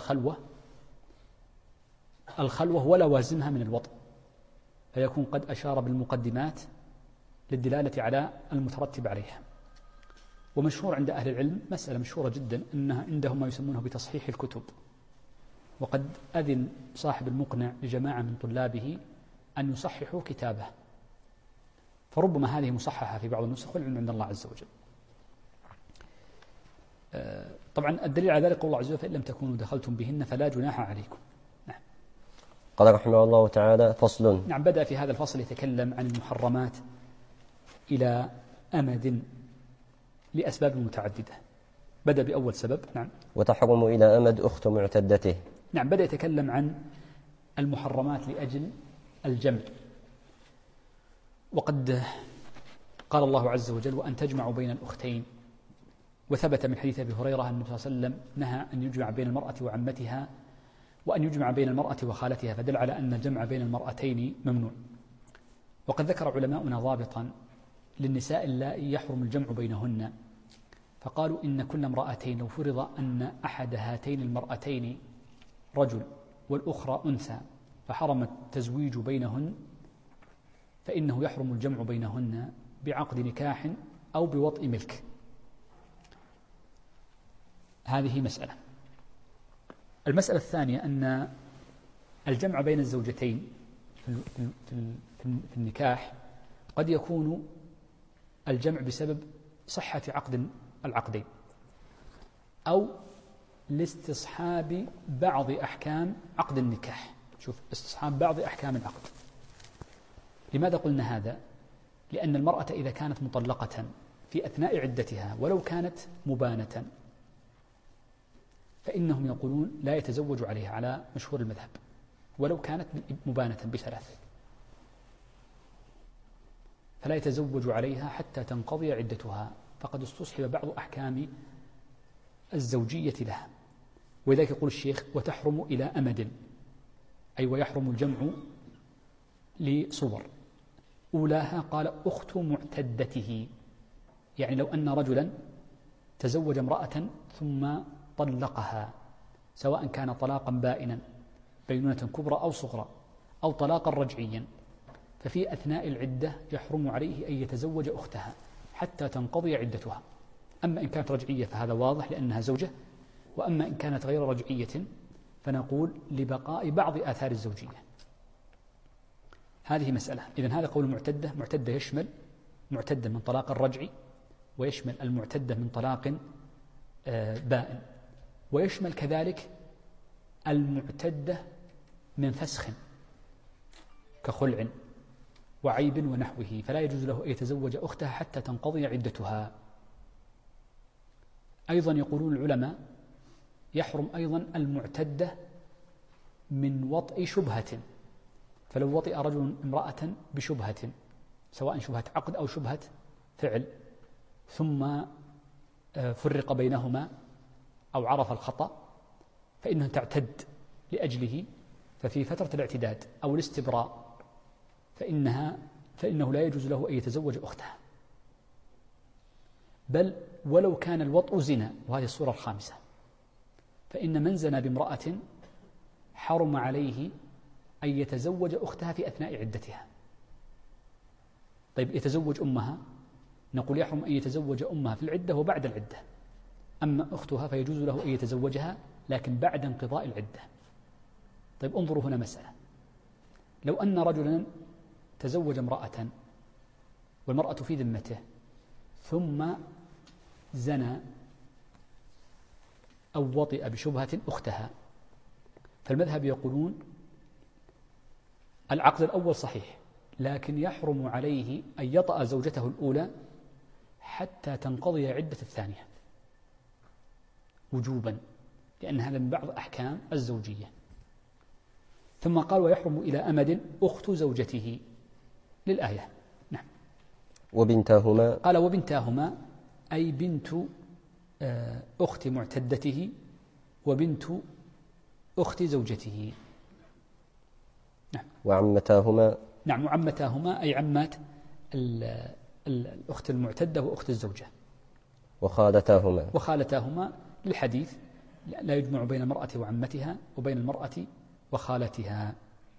الخلوة هو لوازمها من الوطء، فيكون قد أشار بالمقدمات للدلالة على المترتب عليها. ومشهور عند أهل العلم مسألة مشهورة جدا أنها عندهم ما يسمونه بتصحيح الكتب، وقد أذن صاحب المقنع لجماعة من طلابه أن يصححوا كتابه، فربما هذه مصححة في بعض النسخ والعلم عند الله عز وجل. طبعا الدليل على ذلك قول الله عز وجل فإن لم تكونوا دخلتم بهن فلا جناح عليكم. نعم. قال رحمه الله تعالى فصل. نعم. بدأ في هذا الفصل يتكلم عن المحرمات إلى أمد لأسباب متعددة. بدأ بأول سبب. نعم. وتحرم إلى أمد أخت معتدته. نعم. بدأ يتكلم عن المحرمات لأجل الجمع، وقد قال الله عز وجل وأن تجمعوا بين الأختين. وثبت من حديث أبي هريرة أن النبي صلى الله عليه وسلم نهى أن يجمع بين المرأة وعمتها وأن يجمع بين المرأة وخالتها، فدل على أن الجمع بين المرأتين ممنوع. وقد ذكر علماؤنا ضابطا للنساء اللائي يحرم الجمع بينهن، فقالوا إن كل امرأتين لو فرض أن أحد هاتين المرأتين رجل والأخرى أنثى فحرم التزويج بينهن، فإنه يحرم الجمع بينهن بعقد نكاح أو بوطء ملك. هذه مسألة. المسألة الثانية أن الجمع بين الزوجتين في النكاح قد يكون الجمع بسبب صحة عقد العقدين أو لاستصحاب بعض أحكام عقد النكاح. شوف، استصحاب بعض أحكام العقد. لماذا قلنا هذا؟ لأن المرأة إذا كانت مطلقة في أثناء عدتها ولو كانت مبانة فإنهم يقولون لا يتزوج عليها على مشهور المذهب ولو كانت مبانة بثلاث، فلا يتزوج عليها حتى تنقضي عدتها، فقد استصحب بعض أحكام الزوجية لها. ولذلك يقول الشيخ وتحرم إلى أمد، أي ويحرم الجمع لصور. أولاها قال أخت معتدته، يعني لو أن رجلا تزوج امرأة ثم طلقها، سواء كان طلاقا بائنا بينونة كبرى أو صغرى أو طلاقا رجعيا، ففي أثناء العدة يحرم عليه أن يتزوج أختها حتى تنقضي عدتها. أما إن كانت رجعية فهذا واضح لأنها زوجة، وأما إن كانت غير رجعية فنقول لبقاء بعض آثار الزوجية. هذه مسألة. إذن هذا قول المعتدة. معتدة يشمل معتدة من طلاق الرجعي، ويشمل المعتدة من طلاق بائن، ويشمل كذلك المعتدة من فسخ كخلع وعيب ونحوه، فلا يجوز له أن يتزوج أختها حتى تنقضي عدتها. أيضا يقولون العلماء يحرم أيضا المعتدة من وطئ شبهة، فلو وطئ رجل امرأة بشبهة سواء شبهة عقد أو شبهة فعل ثم فرق بينهما أو عرف الخطأ فإنه تعتد لأجله، ففي فترة الاعتداد أو الاستبراء فإنه لا يجوز له أن يتزوج أختها، بل ولو كان الوطء زنا، وهذه الصورة الخامسة، فإن من زنى بامرأة حرم عليه أن يتزوج أختها في أثناء عدتها. طيب يتزوج أمها، نقول يحرم أن يتزوج أمها في العدة وبعد العدة، أما أختها فيجوز له أن يتزوجها لكن بعد انقضاء العدة. طيب انظروا هنا مسألة، لو أن رجلا تزوج امرأة والمرأة في ذمته ثم زنى أو وطئ بشبهة أختها، فالمذهب يقولون العقد الأول صحيح، لكن يحرم عليه أن يطأ زوجته الأولى حتى تنقضي عدة الثانية وجوبا، لأن هذا من بعض أحكام الزوجية. ثم قال ويحرم إلى أمد أخت زوجته للآية. نعم. وبنتاهما، قال وبنتاهما أي بنت أخت معتدته وبنت أخت زوجته. نعم. وعمتاهما، نعم، وعمتاهما أي عمات الأخت المعتدة وأخت الزوجة. وخالتاهما للحديث لا يجمع بين المرأة وعمتها وبين المرأة وخالتها.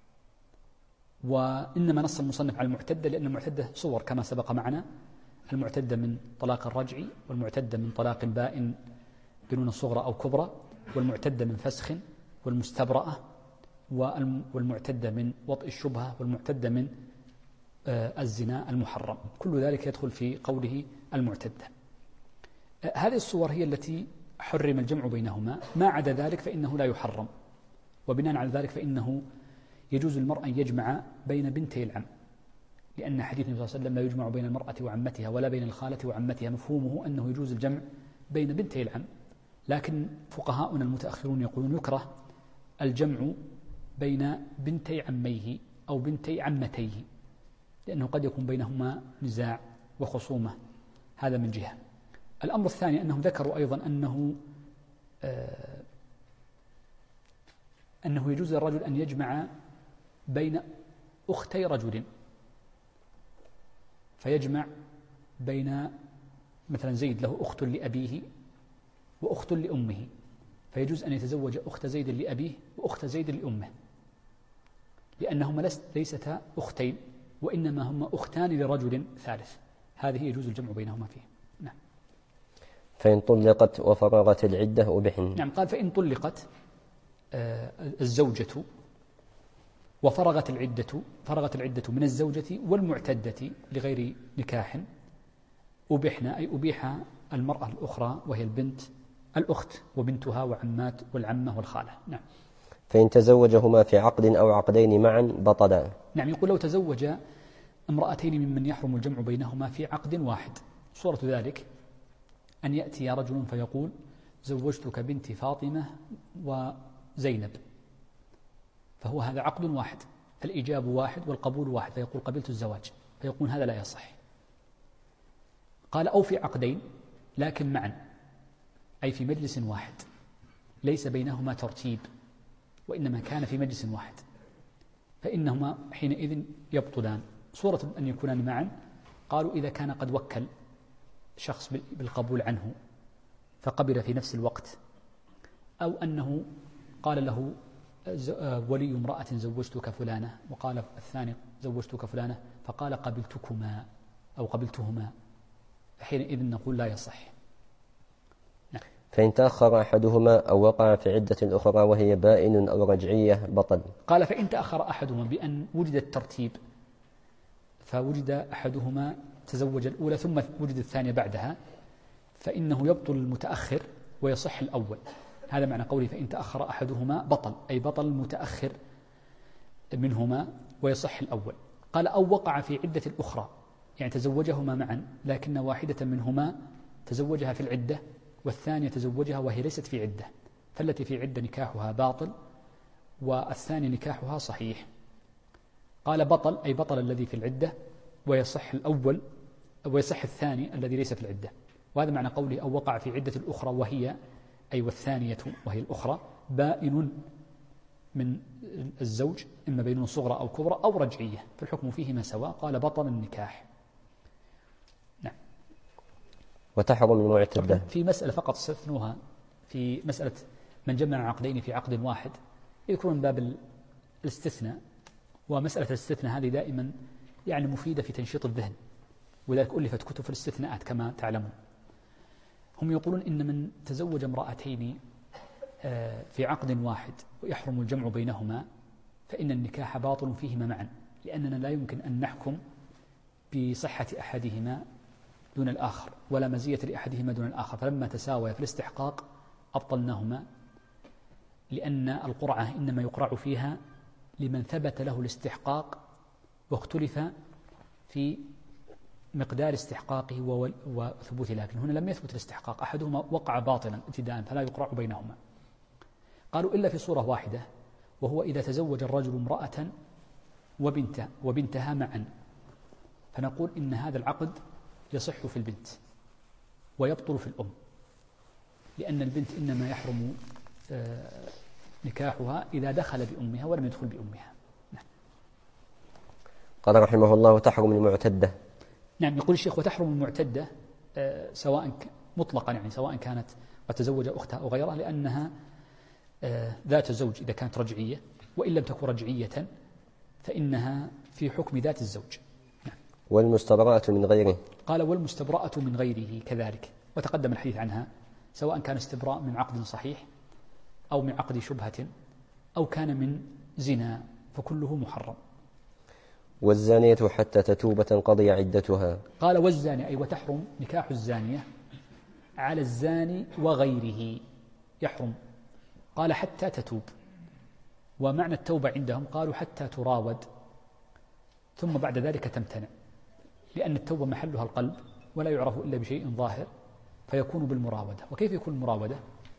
وإنما نص المصنف على المعتدة لأن المعتدة صور كما سبق معنا، المعتدة من طلاق الرجعي، والمعتدة من طلاق بائن بنون صغرى أو كبرى، والمعتدة من فسخ، والمستبرأة، والمعتدة من وطئ الشبهة، والمعتدة من الزنا المحرم. كل ذلك يدخل في قوله المعتدة. هذه الصور هي التي حرم الجمع بينهما، ما عدا ذلك فإنه لا يحرم. وبناء على ذلك فإنه يجوز للمرء أن يجمع بين بنتي العم، لأن حديث النبي صلى الله عليه وسلم لا يجمع بين المرأة وعمتها ولا بين الخالة وعمتها، مفهومه أنه يجوز الجمع بين بنتي العم. لكن فقهاؤنا المتأخرون يقولون يكره الجمع بين بنتي عميه أو بنتي عمتيه، لأنه قد يكون بينهما نزاع وخصومة. هذا من جهة. الأمر الثاني أنهم ذكروا أيضا أنه يجوز للرجل أن يجمع بين أختي رجل، فيجمع بين مثلا زيد له أخت لأبيه وأخت لأمه، فيجوز أن يتزوج أخت زيد لأبيه وأخت زيد لأمه، لأنهما ليستا أختين، وإنما هما أختان لرجل ثالث، هذه يجوز الجمع بينهما فيه. نعم. فإن طلقت وفرغت العدة أبحن. نعم، قال فإن طلقت الزوجة وفرغت العدة من الزوجة والمعتدة لغير نكاح أبحنا، أي أبيح المرأة الأخرى وهي البنت الأخت وبنتها وعمات والعمة والخالة. نعم. فإن تزوجهما في عقد أو عقدين معا بطلا. نعم، يقول لو تزوج امرأتين ممن يحرم الجمع بينهما في عقد واحد، صورة ذلك أن يأتي رجل فيقول زوجتك بنتي فاطمة وزينب، فهو هذا عقد واحد، فالإجاب واحد والقبول واحد، فيقول قبلت الزواج، فيقول هذا لا يصح. قال أو في عقدين لكن معا، أي في مجلس واحد ليس بينهما ترتيب وإنما كان في مجلس واحد، فإنهما حينئذ يبطلان. صورة أن يكونان معا، قالوا إذا كان قد وكل شخص بالقبول عنه فقبل في نفس الوقت، أو أنه قال له ولي امرأة زوجتك فلانة، وقال الثاني زوجتك فلانة، فقال قبلتكما أو قبلتهما، فحينئذ نقول لا يصح. نعم. فإن تأخر أحدهما أو وقع في عدة الأخرى وهي بائن أو رجعية بطل. قال فإن تأخر أحدهما بأن وجد الترتيب، فوجد أحدهما تزوج الأولى ثم وجد الثانية بعدها، فإنه يبطل المتأخر ويصح الأول. هذا معنى قوله فإن تأخر أحدهما بطل، أي بطل المتأخر منهما ويصح الأول. قال أو وقع في عدة الأخرى، يعني تزوجهما معا لكن واحدة منهما تزوجها في العدة والثانية تزوجها وهي ليست في عدة، فالتي في عدة نكاحها باطل والثاني نكاحها صحيح. قال بطل، أي بطل الذي في العدة ويصح الأول ويصح الثاني الذي ليس في العدة. وهذا معنى قوله أو وقع في عدة الأخرى وهي، أي والثانية وهي الأخرى، بائن من الزوج، إما بين صغرى أو كبرى أو رجعية، فالحكم فيهما سواء. قال بطل النكاح. نعم. وتحرم المعتدة. في مسألة فقط استثنوها في مسألة من جمع عقدين في عقد واحد، يذكرون باب الاستثناء، ومسألة الاستثناء هذه دائما يعني مفيدة في تنشيط الذهن، ولذلك ألفت كتب في الاستثناءات كما تعلمون. هم يقولون إن من تزوج امرأتين في عقد واحد ويحرم الجمع بينهما فإن النكاح باطل فيهما معا، لأننا لا يمكن أن نحكم بصحة أحدهما دون الآخر ولا مزية لأحدهما دون الآخر، فلما تساوي في الاستحقاق أبطلناهما، لأن القرعة إنما يقرع فيها لمن ثبت له الاستحقاق واختلف في مقدار استحقاقه وثبوته، لكن هنا لم يثبت الاستحقاق، أحدهما وقع باطلا ابتداء فلا يقرع بينهما. قالوا إلا في صورة واحدة، وهو إذا تزوج الرجل امرأة وبنتها معا، فنقول إن هذا العقد يصح في البنت ويبطل في الأم، لأن البنت إنما يحرم نكاحها إذا دخل بأمها ولم يدخل بأمها. نعم. قال رحمه الله تحرم المعتدة. نعم، يقول الشيخ وتحرم المعتدة سواء مطلقا، يعني سواء كانت وتزوج أختها أو غيرها، لأنها ذات زوج إذا كانت رجعية، وإن لم تكن رجعية فإنها في حكم ذات الزوج. نعم. والمستبرأة من غيره. قال والمستبرأة من غيره كذلك، وتقدم الحديث عنها، سواء كان استبراء من عقد صحيح أو من عقد شبهة أو كان من زنا، فكله محرم. والزانية حتى تتوب تنقضي عدتها. قال والزاني، أي وتحرم نكاح الزانية على الزاني وغيره، يحرم. قال حتى تتوب، ومعنى التوبة عندهم قالوا حتى تراود، ثم بعد ذلك تمتنع، لأن التوبة محلها القلب ولا يعرف إلا بشيء ظاهر، فيكون بالمراودة. وكيف يكون المراودة؟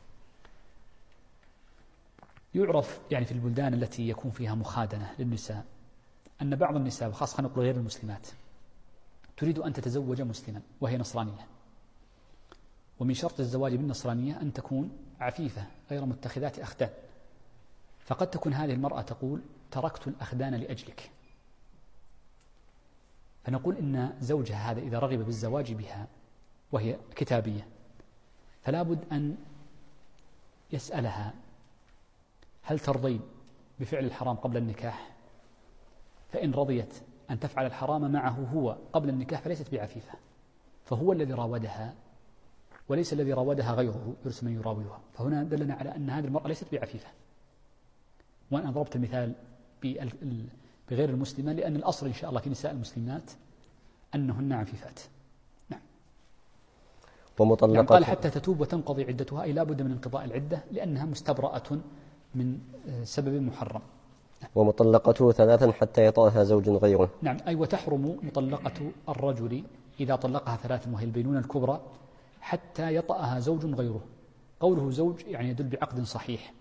يعرف يعني في البلدان التي يكون فيها مخادنة للنساء أن بعض النساء، وخاصة خلينا نقول غير المسلمات، تريد أن تتزوج مسلما وهي نصرانية، ومن شرط الزواج بالنصرانية أن تكون عفيفة غير متخذات أخدان، فقد تكون هذه المرأة تقول تركت الأخدان لأجلك، فنقول إن زوجها هذا إذا رغب بالزواج بها وهي كتابية فلا بد أن يسألها: هل ترضين بفعل الحرام قبل النكاح؟ فإن رضيت أن تفعل الحرام معه هو قبل النكاح فليست بعفيفة، فهو الذي راودها وليس الذي راودها غيره يرسل من يراودها. فهنا دلنا على أن هذه المرأة ليست بعفيفة. وأنا ضربت المثال بغير المسلمة لأن الأصل إن شاء الله في نساء المسلمات أنهن عفيفات. نعم. يعني قال حتى تتوب وتنقضي عدتها، أي لا بد من انقضاء العدة لأنها مستبرأة من سبب محرم. ومطلقته 3 حتى يطأها زوج غيره. نعم، أي وتحرم مطلقة الرجل إذا طلقها 3 وهي البينونة الكبرى حتى يطأها زوج غيره. قوله زوج يعني يدل بعقد صحيح.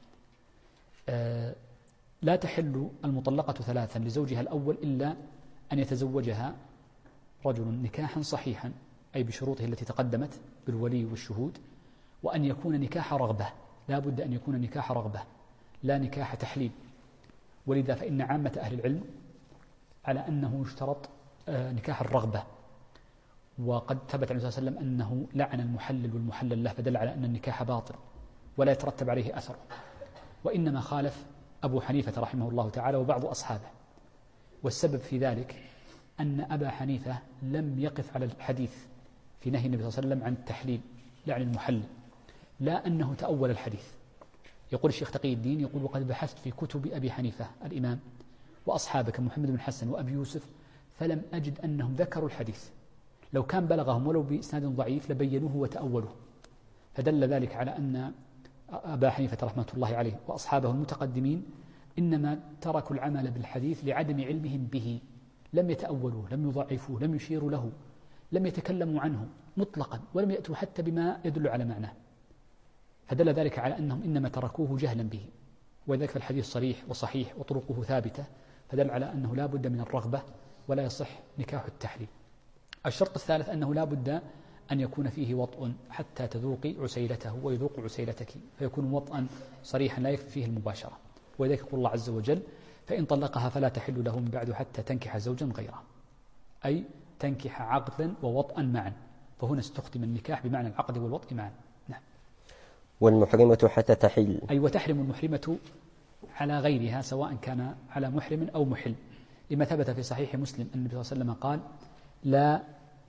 لا تحل المطلقة 3 لزوجها الأول إلا أن يتزوجها رجل نكاحا صحيحا، أي بشروطه التي تقدمت بالولي والشهود، وأن يكون نكاح رغبة، لا بد أن يكون نكاح رغبة لا نكاح تحليل. ولذا فإن عامة أهل العلم على أنه يشترط نكاح الرغبة، وقد ثبت عن النبي صلى الله عليه وسلم أنه لعن المحلل والمحلل له، فدل على أن النكاح باطل ولا يترتب عليه أثر. وإنما خالف أبو حنيفة رحمه الله تعالى وبعض أصحابه، والسبب في ذلك أن أبا حنيفة لم يقف على الحديث في نهي النبي صلى الله عليه وسلم عن التحليل لا عن المحلل، لا أنه تأول الحديث. يقول الشيخ تقي الدين، يقول: وقد بحثت في كتب أبي حنيفة الإمام وأصحابه كمحمد بن حسن وأبي يوسف فلم أجد أنهم ذكروا الحديث، لو كان بلغهم ولو بإسناد ضعيف لبينوه وتأولوه. فدل ذلك على أن أبا حنيفة رحمة الله عليه وأصحابه المتقدمين إنما تركوا العمل بالحديث لعدم علمهم به، لم يتأولوه، لم يضعفوه، لم يشيروا له، لم يتكلموا عنه مطلقا، ولم يأتوا حتى بما يدل على معناه. فدل ذلك على أنهم إنما تركوه جهلا به، وذلك الحديث صريح وصحيح وطرقه ثابتة، فدل على أنه لا بد من الرغبة ولا يصح نكاح التحليل. الشرط الثالث أنه لا بد أن يكون فيه وطء حتى تذوقي عسيلته ويذوق عسيلتك، فيكون وطئا صريحا لا يكفي فيه المباشرة. وذلك يقول الله عز وجل: فإن طلقها فلا تحل له من بعد حتى تنكح زوجا غيره، أي تنكح عقدا ووطئا معا. فهنا استخدم النكاح بمعنى العقد والوطء معا. نعم. والمحرمة حتى تحل، أي وتحرم المحرمة على غيرها سواء كان على محرم أو محل، لما ثبت في صحيح مسلم أن النبي صلى الله عليه وسلم قال: لا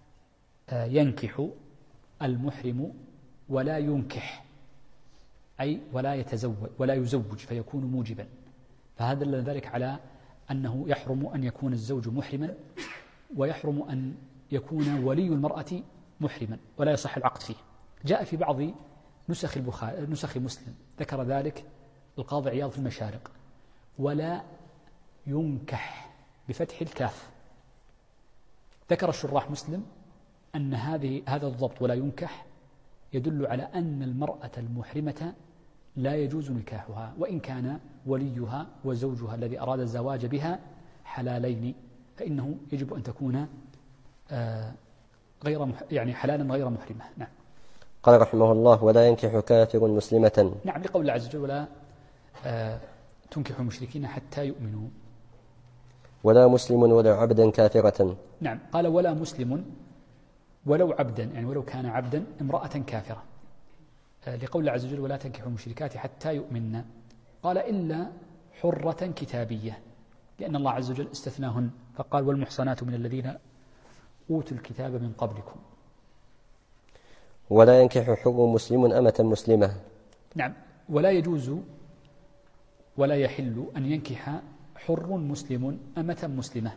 ينكح المحرم ولا ينكح، أي ولا يتزوج ولا يزوج فيكون موجبا. فهذا دل ذلك على أنه يحرم أن يكون الزوج محرما، ويحرم أن يكون ولي المرأة محرما ولا يصح العقد فيه. جاء في بعض نسخ مسلم ذكر ذلك القاضي عياض في المشارق: ولا ينكح بفتح الكاف. ذكر الشراح مسلم أن هذا الضبط ولا ينكح يدل على أن المرأة المحرمة لا يجوز نكاحها، وإن كان وليها وزوجها الذي أراد الزواج بها حلالين، فإنه يجب أن تكون يعني حلالا غير محرمة. نعم. قال رحمه الله: ولا ينكح كافر مسلمة. نعم، لقول الله عز وجل: ولا تنكح المشركين حتى يؤمنوا. ولا مسلم ولو عبدا كافرة. نعم، قال: ولا مسلم ولو عبدا، يعني ولو كان عبدا امرأة كافرة، لقول الله عز وجل: ولا تنكحوا المشركات حتى يؤمنن. قال: إلا حرة كتابية، لأن الله عز وجل استثناهن فقال: والمحصنات من الذين أوتوا الكتاب من قبلكم. ولا ينكح حر مسلم أمة مسلمة. نعم، ولا يجوز ولا يحل أن ينكح حر مسلم أمة مسلمة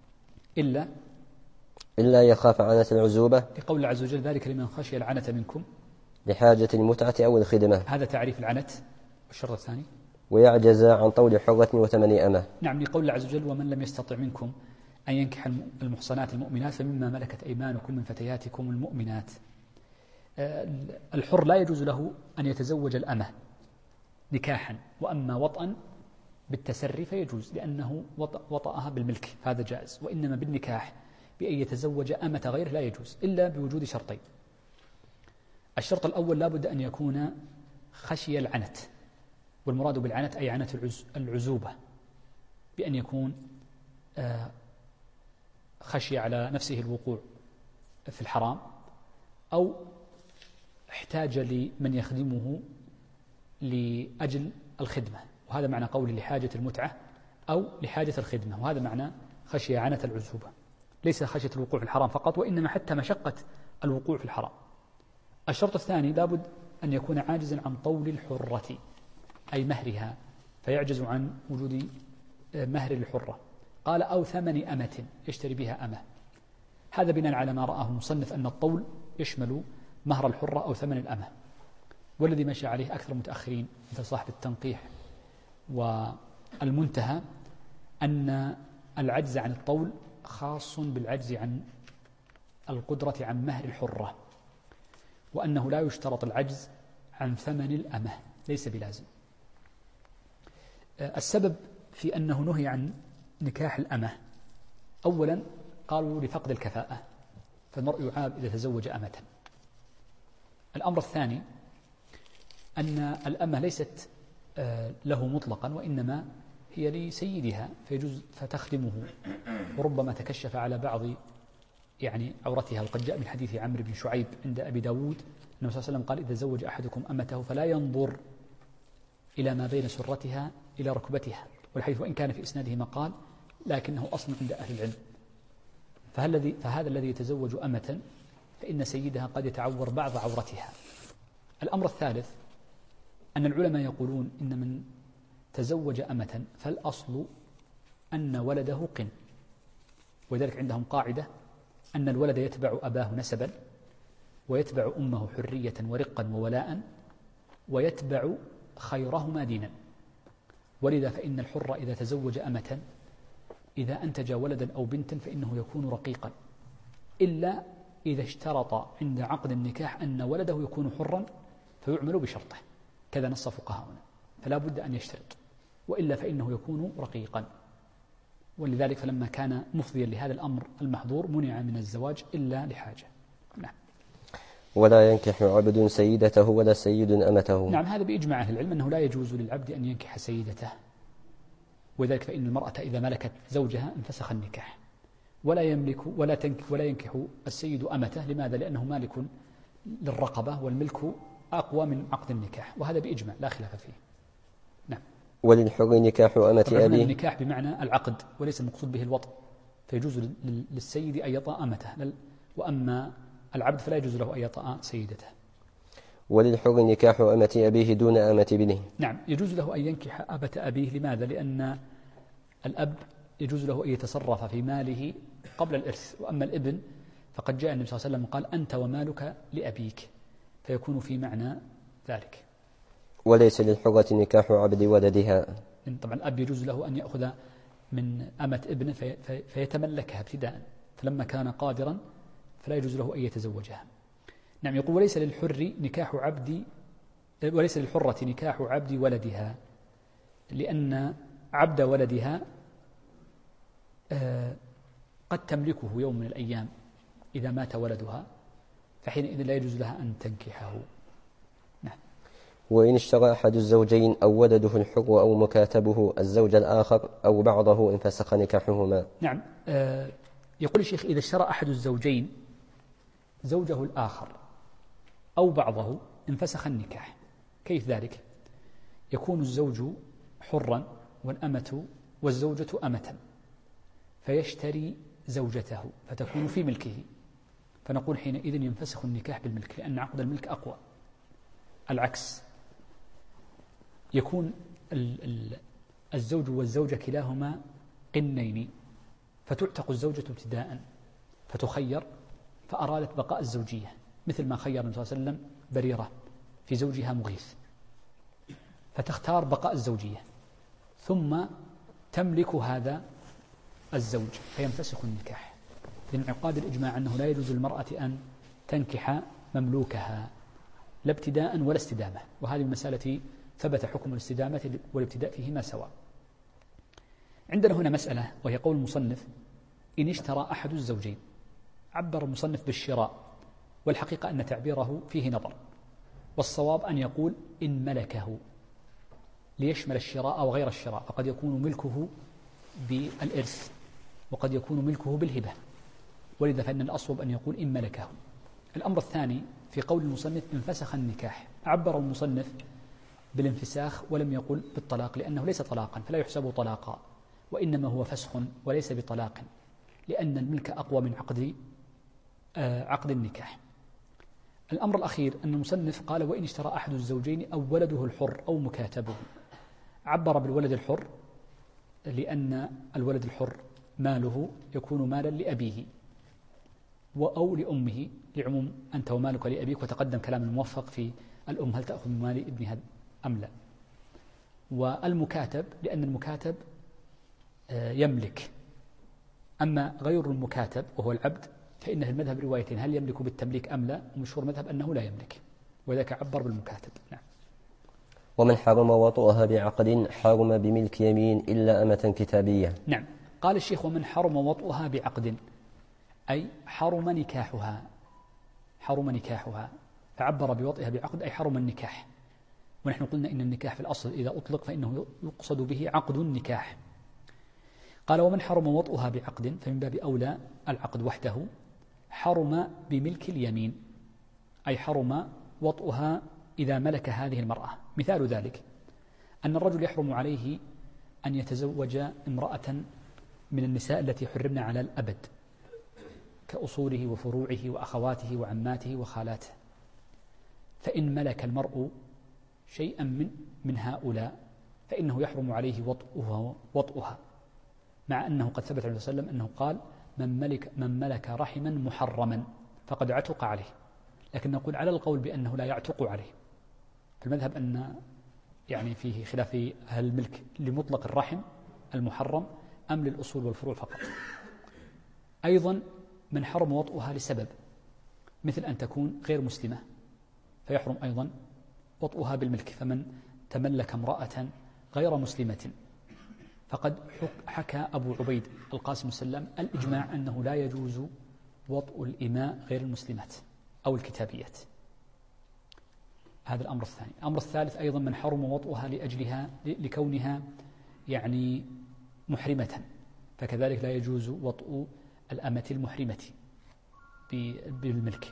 إلا يخاف عنة العزوبة، لقول الله عز وجل: ذلك لمن خشي العنة منكم لحاجة المتعة أو الخدمة. هذا تعريف العنة. والشرط الثاني: ويعجز عن طول حرة و8 أمة. نعم، لقول الله عز وجل: ومن لم يستطع منكم أن ينكح المحصنات المؤمنات فمما ملكت أيمانكم من فتياتكم المؤمنات. الحر لا يجوز له أن يتزوج الأمة نكاحا، وأما وطئا بالتسري فيجوز، لأنه وطأها بالملك هذا جائز. وإنما بالنكاح بأن يتزوج أمة غيره لا يجوز إلا بوجود شرطين. الشرط الأول: لا بد أن يكون خشي العنت، والمراد بالعنت أي عنت العزوبة، بأن يكون خشي على نفسه الوقوع في الحرام، أو احتاج لمن يخدمه لأجل الخدمة، وهذا معنى قول لحاجة المتعة أو لحاجة الخدمة، وهذا معنى خشي عنة العزوبة، ليس خشية الوقوع في الحرام فقط، وإنما حتى مشقة الوقوع في الحرام. الشرط الثاني لابد أن يكون عاجزا عن طول الحرة أي مهرها، فيعجز عن وجود مهر الحرة. قال أو ثمن أمة يشتري بها أمة، هذا بناء على ما رآه المصنف أن الطول يشمل مهر الحرة أو ثمن الأمة، والذي مشى عليه أكثر المتأخرين مثل صاحب التنقيح والمنتهى أن العجز عن الطول خاص بالعجز عن القدرة عن مهر الحرة، وأنه لا يشترط العجز عن ثمن الأمة، ليس بلازم. السبب في أنه نهي عن نكاح الأمة، أولا قالوا لفقد الكفاءة، فالمرء يعاب إذا تزوج أمة. الأمر الثاني أن الأمة ليست له مطلقا، وإنما هي لسيدها فيجوز فتخدمه، وربما تكشف على بعض عورتها. وقد جاء من حديث عمرو بن شعيب عند أبي داود أنه صلى الله عليه وسلم قال إذا زوج أحدكم أمته فلا ينظر إلى ما بين سرتها إلى ركبتها، والحديث وإن كان في إسناده مقال لكنه أصل عند أهل العلم. فهذا الذي يتزوج أمة فإن سيدها قد يتعور بعض عورتها. الأمر الثالث أن العلماء يقولون إن من تزوج أمة فالأصل أن ولده قن، وذلك عندهم قاعدة أن الولد يتبع أباه نسبا، ويتبع أمه حرية ورقا وولاء، ويتبع خيرهما دينا. ولذا فإن الحر إذا تزوج أمة إذا أنتج ولدا أو بنتا فإنه يكون رقيقا، إلا إذا اشترط عند عقد النكاح أن ولده يكون حرا فيعمل بشرطه، كذا نص فقهاؤنا، فلا بد أن يشترط، وإلا فإنه يكون رقيقا. ولذلك فلما كان مفضيا لهذا الأمر المحظور منع من الزواج إلا لحاجة. نعم. ولا ينكح عبد سيدته ولا سيد أمته. نعم، هذا بإجماع أهل العلم أنه لا يجوز للعبد أن ينكح سيدته، وذلك فإن المرأة إذا ملكت زوجها انفسخ النكاح، ولا ينكح السيد أمته. لماذا؟ لأنه مالك للرقبة، والملك أقوى من عقد النكاح، وهذا بإجماع لا خلاف فيه. نعم. وللحر نكاح أمة أبيه. النكاح بمعنى العقد وليس المقصود به الوطء، فيجوز للسيد أن يطأ أمته، وأما العبد فلا يجوز له أن يطأ سيدته. وللحر نكاح أمة أبيه دون أمة ابنه. نعم، يجوز له أن ينكح أمة أبيه. لماذا؟ لأن الأب يجوز له أن يتصرف في ماله قبل الإرث، وأما الابن فقد جاء النبي صلى الله عليه وسلم قال أنت ومالك لأبيك، فيكون في معنى ذلك. وليس للحرة نكاح عبد ولدها. طبعا الأب يجوز له أن يأخذ من أمة ابنه فيتملكها ابتداء، فلما كان قادرا فلا يجوز له أن يتزوجها. نعم. يقول وليس للحرة نكاح عبد ولدها، لأن عبد ولدها قد تملكه يوم من الأيام إذا مات ولدها، فحينئذ لا يجوز لها أن تنكحه. نعم. وإن اشترى أحد الزوجين أو ولده الحر أو مكاتبه الزوج الآخر أو بعضه انفسخ نكاحهما. نعم. يقول الشيخ إذا اشترى أحد الزوجين زوجه الآخر أو بعضه انفسخ النكاح. كيف ذلك؟ يكون الزوج حرا والزوجة أمة، فيشتري زوجته فتكون في ملكه، فنقول حينئذ ينفسخ النكاح بالملك، لأن عقد الملك أقوى. العكس، يكون الزوج والزوجة كلاهما قنين، فتعتق الزوجة ابتداء فتخير، فأرادت بقاء الزوجية، مثل ما خير النبي صلى الله عليه وسلم بريرة في زوجها مغيث، فتختار بقاء الزوجية، ثم تملك هذا الزوج فينفسخ النكاح. لانعقاد الإجماع أنه لا يجوز للمرأة أن تنكح مملوكها لا ابتداء ولا استدامة، وهذه المسألة ثبت حكم الاستدامة والابتداء فيهما سواء. عندنا هنا مسألة وهي قول المصنف إن اشترى أحد الزوجين. عبر المصنف بالشراء، والحقيقة أن تعبيره فيه نظر، والصواب أن يقول إن ملكه ليشمل الشراء وغير الشراء، فقد يكون ملكه بالإرث وقد يكون ملكه بالهبة، ولذا فإن الأصوب أن يقول إن ملكه. الأمر الثاني في قول المصنف انفسخ النكاح، عبر المصنف بالانفساخ ولم يقل بالطلاق، لأنه ليس طلاقا فلا يحسب طلاقا، وإنما هو فسخ وليس بطلاق، لأن الملك أقوى من عقد النكاح. الأمر الأخير أن المصنف قال وإن اشترى أحد الزوجين أو ولده الحر أو مكاتبه، عبر بالولد الحر لأن الولد الحر ماله يكون مالا لأبيه أو لأمه، لعموم أنت ومالك لأبيك، وتقدم كلام الموفق في الأم هل تأخذ من مال ابنها أم لا. والمكاتب لأن المكاتب يملك، أما غير المكاتب وهو العبد فإن في المذهب روايتين هل يملك بالتمليك أم لا، ومشهور مذهب أنه لا يملك، وذاك عبر بالمكاتب. نعم. ومن حرم وطئها بعقد حرم بملك يمين إلا أمة كتابية. نعم. قال الشيخ ومن حرم وطئها بعقد أي حرم نكاحها، فعبر بوطئها بعقد أي حرم النكاح. ونحن قلنا إن النكاح في الأصل إذا أطلق فإنه يقصد به عقد النكاح. قال ومن حرم وطئها بعقد فمن باب أولى العقد وحده، حرم بملك اليمين أي حرم وطئها إذا ملك هذه المرأة. مثال ذلك أن الرجل يحرم عليه أن يتزوج امرأة من النساء التي حرمن على الأبد كأصوله وفروعه وأخواته وعماته وخالاته، فإن ملك المرء شيئا من هؤلاء فإنه يحرم عليه وطئها، مع أنه قد ثبت عليه وسلم أنه قال من ملك رحما محرما فقد عتق عليه، لكن نقول على القول بأنه لا يعتق عليه. في المذهب أن يعني فيه خلاف هل الملك لمطلق الرحم المحرم أم للأصول والفروع فقط. أيضا من حرم وطئها لسبب، مثل أن تكون غير مسلمة فيحرم أيضا وطئها بالملك، فمن تملك امرأة غير مسلمة فقد حكى أبو عبيد القاسم السلام الإجماع أنه لا يجوز وطئ الإماء غير المسلمات أو الكتابيات. هذا الأمر الثاني. الأمر الثالث أيضا من حرم وطئها لكونها يعني محرمة، فكذلك لا يجوز وطئ الأمة المحرمة بالملك.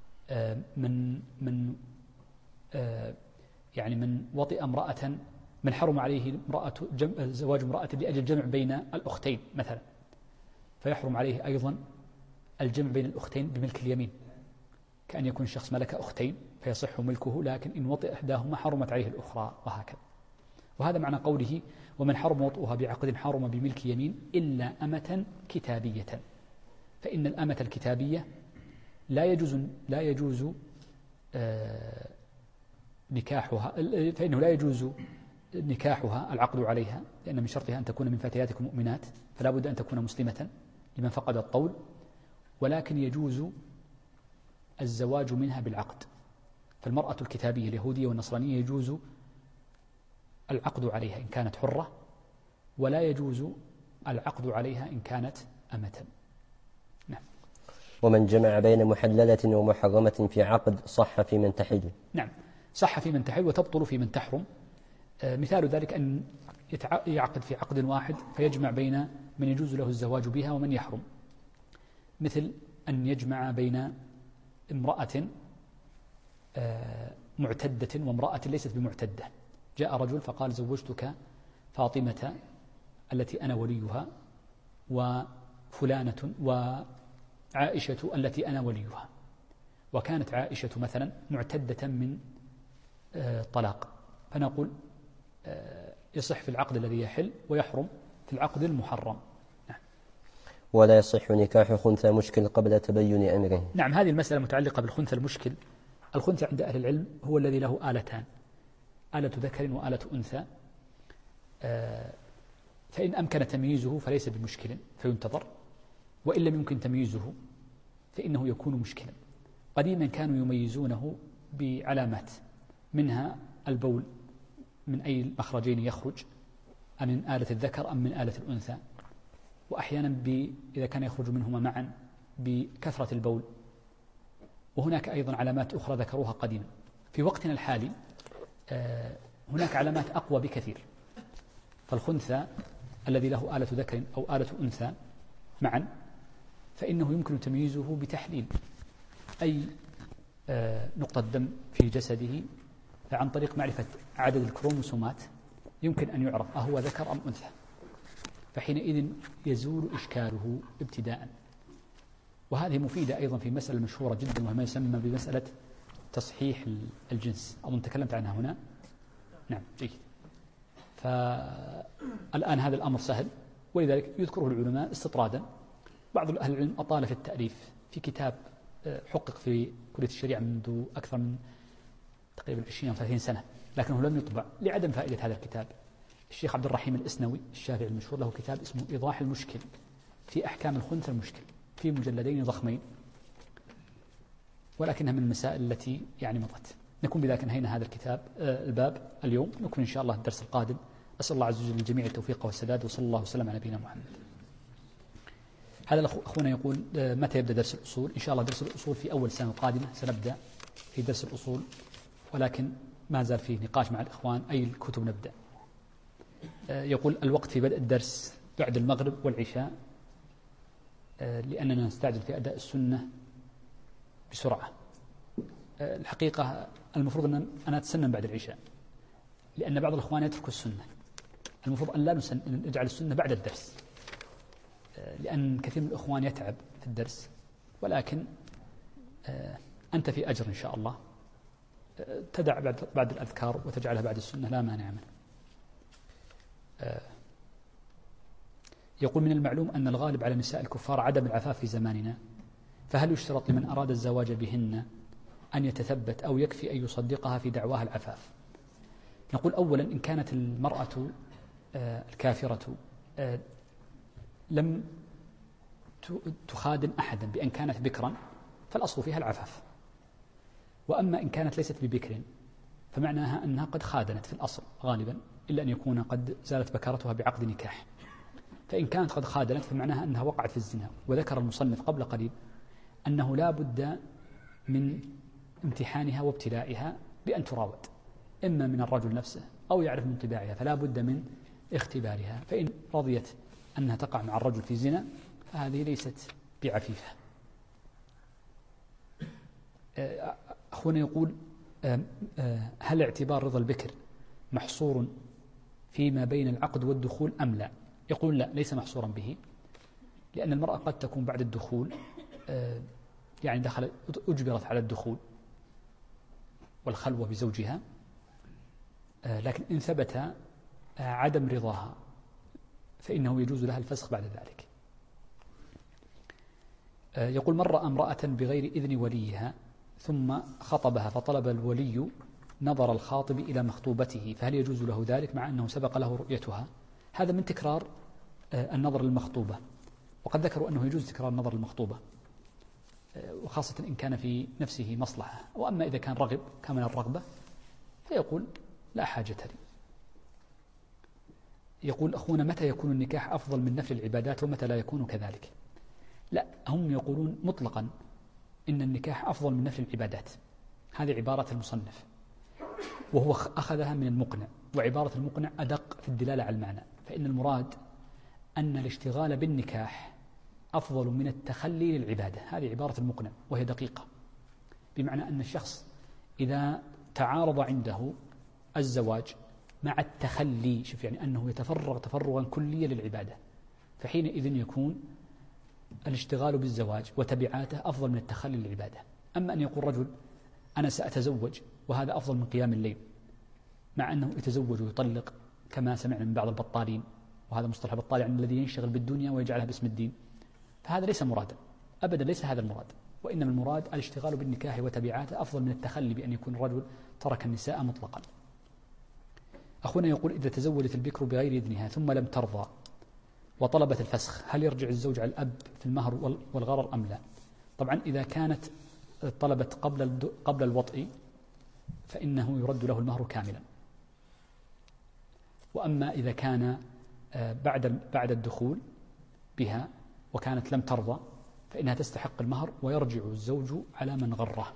من وطئ امرأة، من حرم عليه زواج امرأة لأجل الجمع بين الأختين مثلا، فيحرم عليه أيضا الجمع بين الأختين بملك اليمين، كأن يكون الشخص ملك أختين فيصح ملكه، لكن إن وطئ إحداهما حرمت عليه الأخرى وهكذا. وهذا معنى قوله ومن حرم وطئها بعقد حرم بملك يمين إلا أمة كتابية، فإن الأمة الكتابية لا يجوز نكاحها، فإنه لا يجوز نكاحها العقد عليها، لأن من شرطها أن تكون من فتياتكم مؤمنات، فلا بد أن تكون مسلمة لمن فقد الطول، ولكن يجوز الزواج منها بالعقد. فالمرأة الكتابية اليهودية والنصرانية يجوز العقد عليها إن كانت حرة، ولا يجوز العقد عليها إن كانت أمة. نعم. ومن جمع بين محللة ومحرمة في عقد صح في من تحل. نعم، صح في من تحل وتبطل في من تحرم. مثال ذلك أن يعقد في عقد واحد فيجمع بين من يجوز له الزواج بها ومن يحرم، مثل أن يجمع بين امرأة معتدة وامرأة ليست بمعتدة. جاء رجل فقال زوجتك فاطمة التي أنا وليها وفلانة وعائشة التي أنا وليها، وكانت عائشة مثلا معتدة من طلاق، فنقول يصح في العقد الذي يحل ويحرم في العقد المحرم. نعم. ولا يصح نكاح خنثى مشكل قبل تبين أمره. نعم، هذه المسألة متعلقة بالخنثى المشكل. الخنثى عند أهل العلم هو الذي له آلتان، آلة ذكر وآلة أنثى، فإن أمكن تمييزه فليس بمشكل فينتظر، وإن لم يمكن تمييزه فإنه يكون مشكلا. قديما كانوا يميزونه بعلامات، منها البول من أي مخرجين يخرج، أم من آلة الذكر أم من آلة الأنثى، وأحيانا إذا كان يخرج منهما معا بكثرة البول. وهناك أيضا علامات أخرى ذكروها قديما. في وقتنا الحالي هناك علامات أقوى بكثير، فالخنثى الذي له آلة ذكر أو آلة أنثى معا فإنه يمكن تمييزه بتحليل أي نقطة دم في جسده عن طريق معرفة عدد الكروموسومات يمكن أن يعرف أهو ذكر أم أنثى، فحينئذ يزول إشكاله ابتداء. وهذه مفيدة أيضا في مسألة مشهورة جدا وما يسمى بمسألة تصحيح الجنس، أظن تكلمت عنها هنا. نعم جيد. فالآن هذا الأمر سهل، ولذلك يذكره العلماء استطرادا. بعض أهل العلم أطال في التأليف في كتاب حقق في كلية الشريعة منذ أكثر من تقريبا 20 أو 30 سنة، لكنه لم يطبع لعدم فائدة هذا الكتاب. الشيخ عبد الرحيم الإسنوي الشافعي المشهور له كتاب اسمه إيضاح المشكل في أحكام الخنثى المشكل، في مجلدين ضخمين، ولكنها من المسائل التي يعني مضت. نكون بذلك انهينا هذا الكتاب الباب اليوم، نكون إن شاء الله الدرس القادم. أسأل الله عز وجل للجميع التوفيق والسداد، وصلى الله وسلم على نبينا محمد. هذا أخونا يقول متى يبدأ درس الأصول؟ إن شاء الله درس الأصول في أول سنة القادمة سنبدأ في درس الأصول، ولكن ما زال فيه نقاش مع الإخوان أي الكتب نبدأ. يقول الوقت في بدء الدرس بعد المغرب والعشاء، لأننا نستعجل في أداء السنة بسرعة. الحقيقة المفروض أن أنا أتسنن بعد العشاء، لأن بعض الإخوان يتركوا السنة. المفروض أن لا نجعل السنة بعد الدرس، لأن كثير من الإخوان يتعب في الدرس، ولكن أنت في أجر إن شاء الله. تدع بعد الأذكار وتجعلها بعد السنة لا مانع منه. يقول من المعلوم أن الغالب على نساء الكفار عدم العفاف في زماننا، فهل يشترط لمن أراد الزواج بهن أن يتثبت أو يكفي أن يصدقها في دعواها العفاف؟ نقول أولا إن كانت المرأة الكافرة لم تخادن أحدا بأن كانت بكرا فالأصل فيها العفاف. وأما إن كانت ليست ببكر فمعناها أنها قد خادنت في الأصل غالبا، إلا أن يكون قد زالت بكارتها بعقد نكاح. فإن كانت قد خادنت فمعناها أنها وقعت في الزنا. وذكر المصنف قبل قليل أنه لا بد من امتحانها وابتلائها بأن تراود، إما من الرجل نفسه أو يعرف من طباعها، فلا بد من اختبارها. فإن رضيت أنها تقع مع الرجل في زنا فهذه ليست بعفيفة. أخونا يقول هل اعتبار رضا البكر محصور فيما بين العقد والدخول أم لا؟ يقول لا، ليس محصورا به، لأن المرأة قد تكون بعد الدخول يعني أجبرت على الدخول والخلوة بزوجها، لكن إن ثبت عدم رضاها فإنه يجوز لها الفسخ بعد ذلك. يقول من رأى امرأة بغير إذن وليها ثم خطبها فطلب الولي نظر الخاطب إلى مخطوبته، فهل يجوز له ذلك مع أنه سبق له رؤيتها؟ هذا من تكرار النظر للمخطوبة، وقد ذكروا أنه يجوز تكرار النظر للمخطوبة، وخاصة إن كان في نفسه مصلحة. وأما إذا كان رغب كمن الرغبة فيقول لا حاجة لي. يقول أخونا متى يكون النكاح أفضل من نفل العبادات ومتى لا يكون كذلك؟ لا، هم يقولون مطلقا إن النكاح أفضل من نفل العبادات، هذه عبارة المصنف، وهو أخذها من المقنع، وعبارة المقنع أدق في الدلالة على المعنى. فإن المراد أن الاشتغال بالنكاح أفضل من التخلي للعبادة، هذه عبارة المقنع وهي دقيقة، بمعنى أن الشخص إذا تعارض عنده الزواج مع التخلي، شوف يعني أنه يتفرغ تفرغا كليا للعبادة، فحينئذ يكون الاشتغال بالزواج وتبعاته أفضل من التخلي للعبادة. أما أن يقول رجل أنا سأتزوج وهذا أفضل من قيام الليل، مع أنه يتزوج ويطلق كما سمعنا من بعض البطالين، وهذا مصطلح البطال يعني الذي ينشغل بالدنيا ويجعلها باسم الدين، فهذا ليس مرادا أبدا، ليس هذا المراد. وإنما المراد الاشتغال بالنكاح وتبعاته أفضل من التخلي بأن يكون الرجل ترك النساء مطلقا. أخونا يقول إذا تزوجت البكر بغير إذنها ثم لم ترضى وطلبت الفسخ هل يرجع الزوج على الأب في المهر والغرر أم لا؟ طبعا إذا كانت طلبت قبل الوطء فإنه يرد له المهر كاملا. وأما إذا كان بعد الدخول بها وكانت لم ترضى فإنها تستحق المهر ويرجع الزوج على من غره.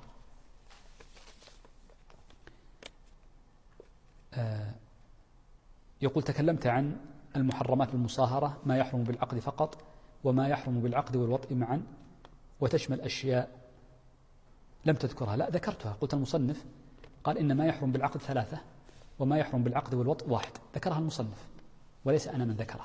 يقول تكلمت عن المحرمات بالمصاهرة ما يحرم بالعقد فقط وما يحرم بالعقد والوطء معا وتشمل أشياء لم تذكرها. لا، ذكرتها. قلت المصنف قال إن ما يحرم بالعقد 3 وما يحرم بالعقد والوطء 1. ذكرها المصنف وليس أنا من ذكرها.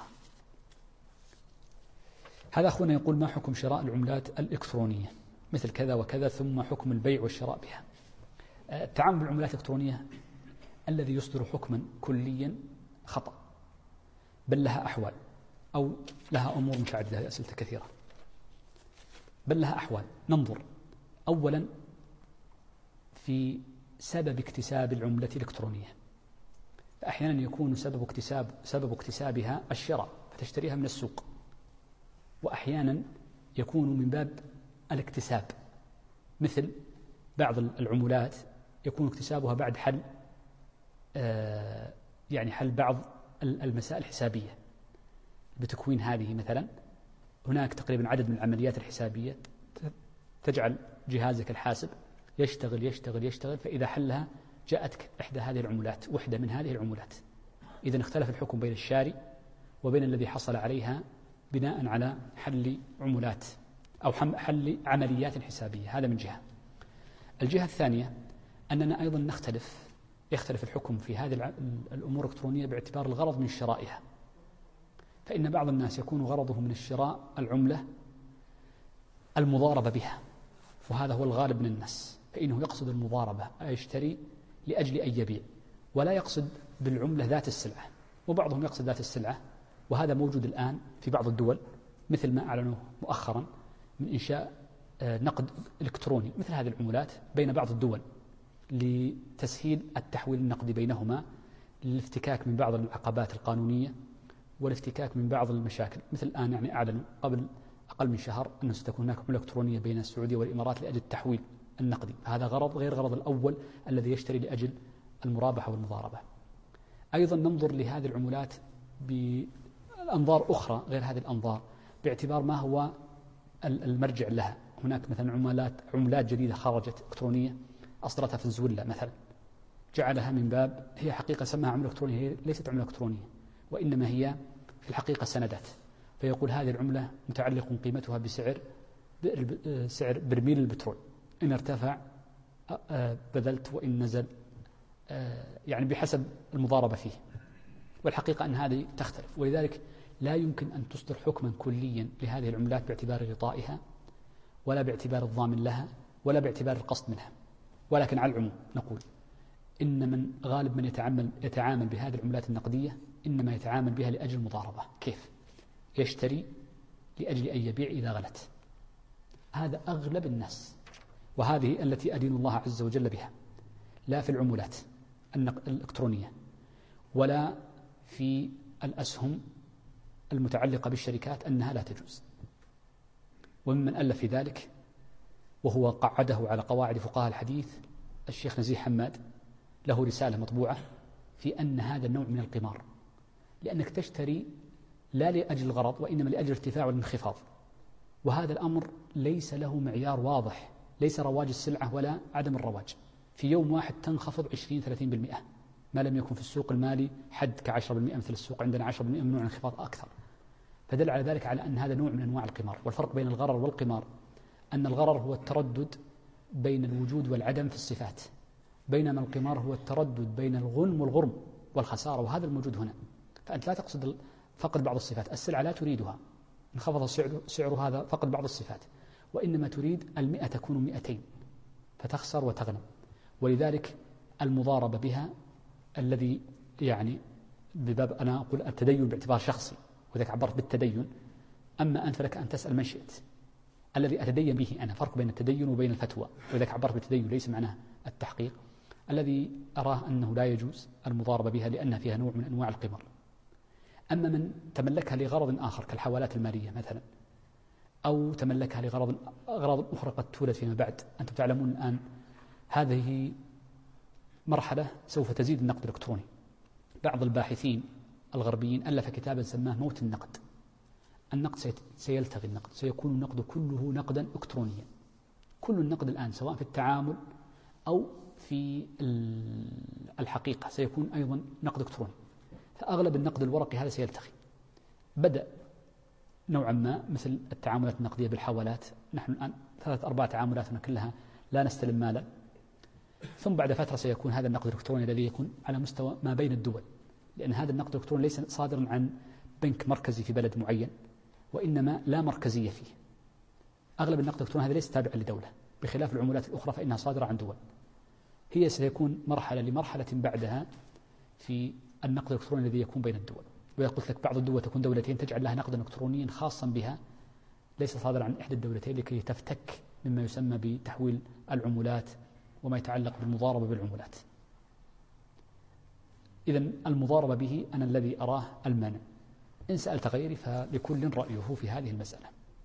هذا أخونا يقول: ما حكم شراء العملات الإلكترونية مثل كذا وكذا، ثم حكم البيع والشراء بها؟ التعامل بالعملات الإلكترونية الذي يصدر حكما كليا خطأ، بل لها أحوال، أو لها أمور متعددة. هذه أسئلة كثيرة. بل لها أحوال. ننظر أولا في سبب اكتساب العملة الإلكترونية. فأحيانا يكون سبب اكتسابها الشراء فتشتريها من السوق، وأحيانا يكون من باب الاكتساب، مثل بعض العملات يكون اكتسابها بعد حل حل بعض المسائل الحسابية بتكوين هذه. مثلا هناك تقريبا عدد من العمليات الحسابية تجعل جهازك الحاسب يشتغل يشتغل يشتغل، فإذا حلها جاءتك إحدى هذه العملات، وحدة من هذه العملات. إذن اختلف الحكم بين الشاري وبين الذي حصل عليها بناء على حل عملات أو حل عمليات حسابية. هذا من جهة. الجهة الثانية أننا أيضا يختلف الحكم في هذه الأمور الإلكترونية باعتبار الغرض من شرائها. فإن بعض الناس يكون غرضه من الشراء العملة المضاربة بها، وهذا هو الغالب من الناس، فإنه يقصد المضاربة، يشتري لأجل أن يبيع، ولا يقصد بالعملة ذات السلعة. وبعضهم يقصد ذات السلعة، وهذا موجود الآن في بعض الدول، مثل ما أعلنوه مؤخرا من إنشاء نقد إلكتروني مثل هذه العملات بين بعض الدول لتسهيل التحويل النقدي بينهما، للافتكاك من بعض العقبات القانونية والافتكاك من بعض المشاكل. مثل الآن أعلنوا قبل أقل من شهر أنه ستكون هناك عملة إلكترونية بين السعودية والإمارات لأجل التحويل النقدي. هذا غرض غير غرض الأول الذي يشتري لأجل المرابحة والمضاربة. أيضا ننظر لهذه العملات بأنظار أخرى غير هذه الأنظار، باعتبار ما هو المرجع لها. هناك مثلا عملات جديدة خرجت إلكترونية أصدرتها فنزويلا مثلا، جعلها من باب، هي حقيقة سماها عملة إلكترونية، هي ليست عملة إلكترونية، وإنما هي في الحقيقة سندات. فيقول هذه العملة متعلق قيمتها بسعر برميل البترول، إن ارتفع بذلت وإن نزل، بحسب المضاربة فيه. والحقيقة أن هذه تختلف، ولذلك لا يمكن أن تصدر حكما كليا لهذه العملات باعتبار غطائها، ولا باعتبار الضامن لها، ولا باعتبار القصد منها. ولكن على العموم نقول إن من غالب من يتعامل بهذه العملات النقدية إنما يتعامل بها لأجل المضاربة. كيف؟ يشتري لأجل أن يبيع إذا غلت. هذا أغلب الناس، وهذه التي أدين الله عز وجل بها، لا في العملات الإلكترونية ولا في الأسهم المتعلقة بالشركات أنها لا تجوز. وممن ألف في ذلك وهو قعده على قواعد فقهاء الحديث الشيخ نزيه حماد، له رسالة مطبوعة في أن هذا النوع من القمار، لأنك تشتري لا لأجل الغرض وإنما لأجل ارتفاع والانخفاض، وهذا الأمر ليس له معيار واضح، ليس رواج السلعة ولا عدم الرواج. في يوم واحد تنخفض 20-30%، ما لم يكن في السوق المالي حد ك10% مثل السوق عندنا 10% ممنوع انخفاض أكثر. فدل على ذلك على أن هذا نوع من أنواع القمار. والفرق بين الغرر والقمار أن الغرر هو التردد بين الوجود والعدم في الصفات، بينما القمار هو التردد بين الغنم والغرم والخسارة، وهذا الموجود هنا. فأنت لا تقصد فقد بعض الصفات، السلعة لا تريدها، انخفض سعر هذا فقد بعض الصفات، وإنما تريد 100 تكون 200 فتخسر وتغنم. ولذلك المضاربة بها الذي بباب أنا أقول التدين باعتبار شخصي، وذلك عبرت بالتدين. أما أنت فلك أن تسأل من شئت. الذي أتدين به أنا، فرق بين التدين وبين الفتوى، وذلك عبرت بالتدين ليس معناه التحقيق. الذي أراه أنه لا يجوز المضاربة بها لأنها فيها نوع من أنواع القمار. أما من تملكها لغرض آخر كالحوالات المالية مثلا، أو تملكها لأغراض أخرى قد تولد فيما بعد. أنتم تعلمون الآن هذه مرحلة سوف تزيد النقد الإلكتروني. بعض الباحثين الغربيين ألف كتابا سماه موت النقد. النقد سيلتغي، النقد سيكون النقد كله نقدا إلكترونيا. كل النقد الآن سواء في التعامل أو في الحقيقة سيكون أيضا نقد إلكتروني. فأغلب النقد الورقي هذا سيلتغي. بدأ نوعا ما مثل التعاملات النقدية بالحوالات. نحن الآن 3-4 تعاملاتنا كلها لا نستلم مالا، ثم بعد فترة سيكون هذا النقد الإلكتروني الذي يكون على مستوى ما بين الدول، لأن هذا النقد الإلكتروني ليس صادرا عن بنك مركزي في بلد معين، وإنما لا مركزية فيه. أغلب النقد الإلكتروني هذا ليس تابعا لدولة، بخلاف العملات الأخرى فإنها صادرة عن دول. هي سيكون مرحلة لمرحلة بعدها في النقد الإلكتروني الذي يكون بين الدول. وقلت لك بعض الدول تكون دولتين تجعل لها نقدا إلكترونيا خاصا بها ليس صادرا عن إحدى الدولتين، لكي تفتك مما يسمى بتحويل العملات وما يتعلق بالمضاربة بالعملات. إذن المضاربة به أنا الذي أراه المانع. إن سألت غيري فلكل رأيه في هذه المسألة.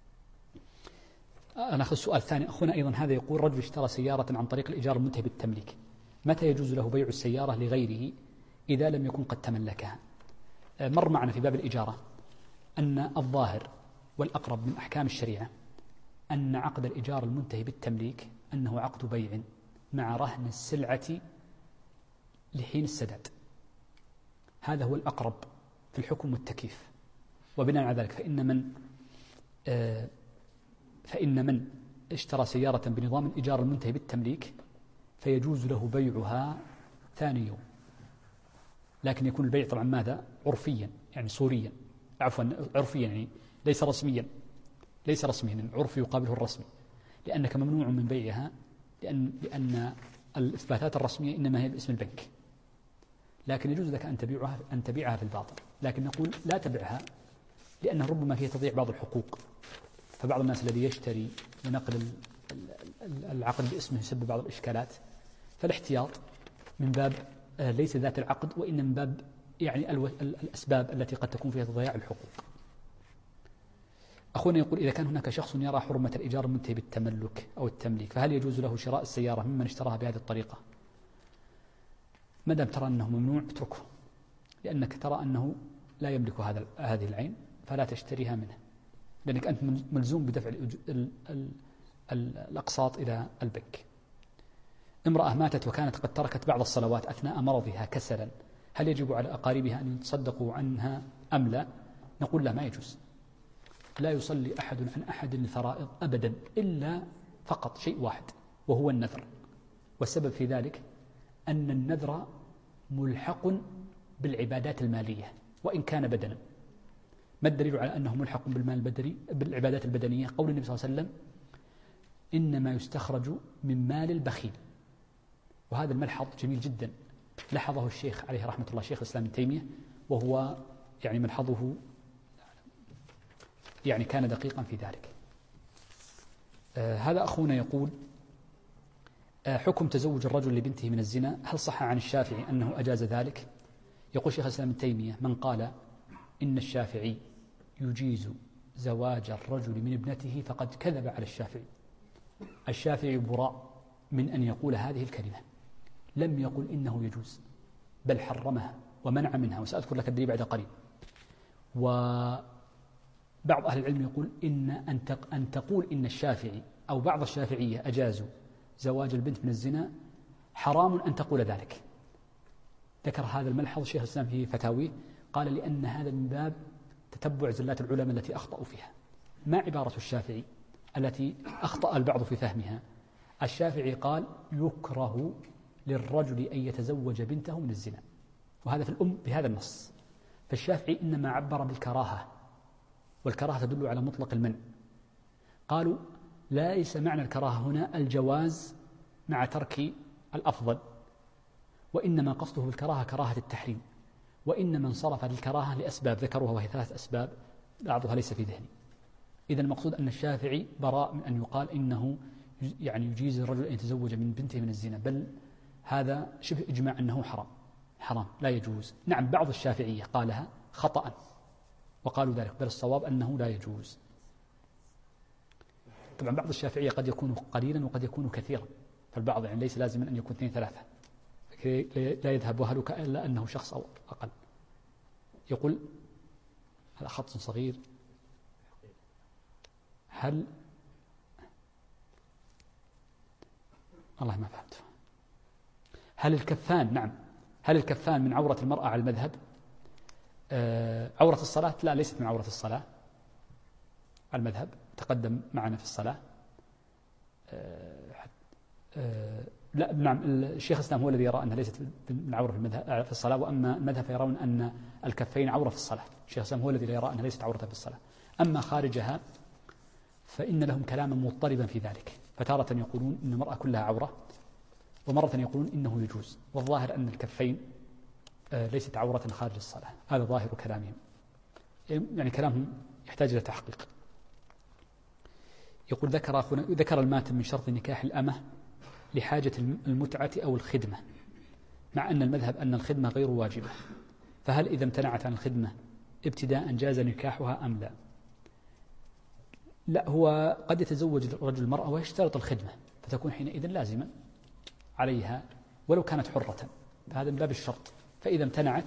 أنا أخذ السؤال الثاني. أخونا أيضا هذا يقول: رجل اشترى سيارة عن طريق الإيجار المنتهي بالتمليك، متى يجوز له بيع السيارة لغيره إذا لم يكن قد تملكها؟ مر معنا في باب الإجارة أن الظاهر والأقرب من أحكام الشريعة أن عقد الإيجار المنتهي بالتمليك أنه عقد بيع مع رهن السلعة لحين السداد. هذا هو الأقرب في الحكم والتكييف. وبناء على ذلك فإن من اشترى سيارة بنظام الإيجار المنتهي بالتمليك فيجوز له بيعها ثاني يوم، لكن يكون البيع طبعا ماذا؟ عرفيا، يعني صوريا، عفوا عرفيا، يعني ليس رسميا، يعني عرفي يقابله الرسمي، لأنك ممنوع من بيعها، لأن الإثباتات الرسمية إنما هي باسم البنك، لكن يجوز لك أن تبيعها في الباطن. لكن نقول لا تبيعها، لأن ربما فيها تضيع بعض الحقوق. فبعض الناس الذي يشتري لنقل العقد باسمه يسبب بعض الإشكالات، فالاحتياط من باب ليس ذات العقد، وإن من باب يعني الأسباب التي قد تكون فيها تضياع الحقوق. أخونا يقول: إذا كان هناك شخص يرى حرمة الإيجار المنتهي بالتملك أو التمليك، فهل يجوز له شراء السيارة ممن اشتراها بهذه الطريقة؟ ما دام ترى أنه ممنوع اتركه، لأنك ترى أنه لا يملك هذه العين فلا تشتريها منه، لأنك أنت ملزوم بدفع الأقساط إلى البنك. امرأة ماتت وكانت قد تركت بعض الصلوات أثناء مرضها كسلا، هل يجب على أقاربها أن يتصدقوا عنها أم لا؟ نقول لا، ما يجوز. لا يصلي أحد عن أحد الفرائض أبدا إلا فقط شيء واحد، وهو النذر. والسبب في ذلك أن النذر ملحق بالعبادات المالية وإن كان بدنا. ما الدليل على أنه ملحق بالعبادات البدنية؟ قول النبي صلى الله عليه وسلم: إنما يستخرج من مال البخيل. وهذا الملحظ جميل جدا، لحظه الشيخ عليه رحمة الله شيخ الإسلام ابن تيمية، وهو يعني ملحظه يعني كان دقيقا في ذلك. هذا أخونا يقول: حكم تزوج الرجل لبنته من الزنا، هل صح عن الشافعي أنه أجاز ذلك؟ يقول شيخ الإسلام ابن تيمية: من قال إن الشافعي يجيز زواج الرجل من ابنته فقد كذب على الشافعي. الشافعي براء من أن يقول هذه الكلمة، لم يقل إنه يجوز، بل حرمها ومنع منها، وسأذكر لك الدليل بعد قليل. وبعض أهل العلم يقول أن تقول إن الشافعي أو بعض الشافعية أجازوا زواج البنت من الزنا، حرام أن تقول ذلك. ذكر هذا الملحظ شيخ الإسلام في فتاويه، قال: لأن هذا من باب تتبع زلات العلماء التي أخطأوا فيها. ما عبارة الشافعي التي أخطأ البعض في فهمها؟ الشافعي قال: يكره للرجل أن يتزوج بنته من الزنا، وهذا في الأم بهذا النص. فالشافعي إنما عبر بالكراهة، والكراهة تدل على مطلق المنع. قالوا: ليس معنى الكراهة هنا الجواز مع ترك الأفضل، وإنما قصده بالكراهة كراهة التحريم، وإنما انصرف للكراهة لأسباب ذكروها، وهي 3 أسباب بعضها ليس في ذهني. إذا المقصود أن الشافعي براء من أن يقال إنه يعني يجيز الرجل أن يتزوج من بنته من الزنا، بل هذا شبه إجماع أنه حرام لا يجوز. نعم، بعض الشافعية قالها خطأ وقالوا ذلك، بل الصواب أنه لا يجوز. طبعا بعض الشافعية قد يكون قليلا وقد يكون كثيرا، فالبعض يعني ليس لازم أن يكون 2-3، لا يذهب وهلك إلا أنه شخص أو أقل. يقول هذا خط صغير: هل والله ما فهمت. هل الكفان، نعم، هل الكفان من عورة المرأة على المذهب؟ عورة الصلاة لا، ليست من عورة الصلاة، المذهب تقدم معنا في الصلاة. لا نعم، الشيخ الإسلام هو الذي يرى أنها ليست من عورة في الصلاة، وأما المذهب فيرون أن الكفين عورة في الصلاة. الشيخ الإسلام هو الذي يرى أنها ليست عورة في الصلاة. أما خارجها فإن لهم كلاما مضطربا في ذلك، فتارة يقولون إن المرأة كلها عورة، ومرة يقولون إنه يجوز، والظاهر أن الكفين ليست عورة خارج الصلاة. هذا ظاهر كلامهم، يعني كلامهم يحتاج إلى تحقيق. يقول ذكر الماتن من شرط نكاح الأمة لحاجة المتعة أو الخدمة، مع أن المذهب أن الخدمة غير واجبة، فهل إذا امتنعت عن الخدمة ابتداء جاز نكاحها أم لا؟ لا، هو قد يتزوج الرجل المرأة ويشترط الخدمة، فتكون حينئذ لازما عليها ولو كانت حرة، فهذا من باب الشرط. فإذا امتنعت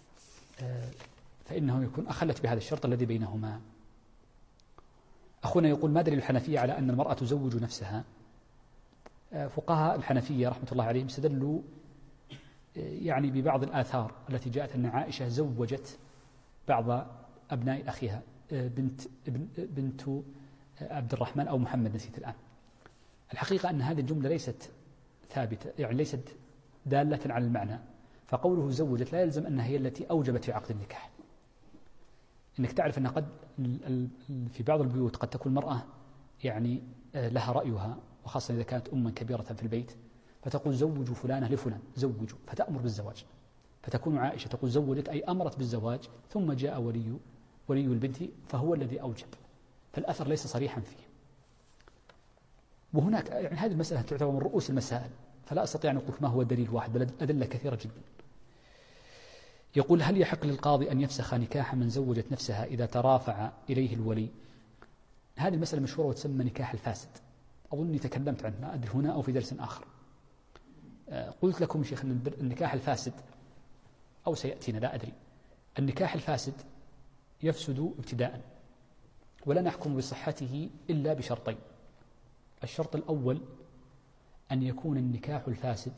فإنه يكون أخلت بهذا الشرط الذي بينهما. أخونا يقول: ما دليل الحنفية على أن المرأة تزوج نفسها؟ فقهاء الحنفية رحمة الله عليهم استدلوا يعني ببعض الآثار التي جاءت أن عائشة زوجت بعض أبناء أخيها، بنت عبد الرحمن أو محمد، نسيت الآن. الحقيقة أن هذه الجملة ليست ثابتة، يعني ليست دالة على المعنى، فقوله زوجت لا يلزم أنها هي التي أوجبت في عقد النكاح. إنك تعرف أن قد في بعض البيوت قد تكون المرأة يعني لها رأيها، وخاصة إذا كانت أما كبيرة في البيت، فتقول زوجوا فلانة لفلان، زوجوا، فتأمر بالزواج. فتكون عائشة تقول زوجت أي أمرت بالزواج، ثم جاء ولي البنت فهو الذي أوجب، فالأثر ليس صريحا فيه. وهناك يعني هذه المسألة تعتبر من رؤوس المسائل، فلا أستطيع أن أقول ما هو دليل واحد، بل أدلة كثيرة جدا. يقول: هل يحق للقاضي أن يفسخ نكاح من زوجت نفسها إذا ترافع إليه الولي؟ هذه المسألة مشهورة وتسمى نكاح الفاسد، أظني تكلمت عنه، ما أدري هنا أو في درس آخر. قلت لكم شيخ أن النكاح الفاسد، أو سيأتينا لا أدري، النكاح الفاسد يفسد ابتداء، ولا نحكم بصحته إلا بشرطين. الشرط الأول أن يكون النكاح الفاسد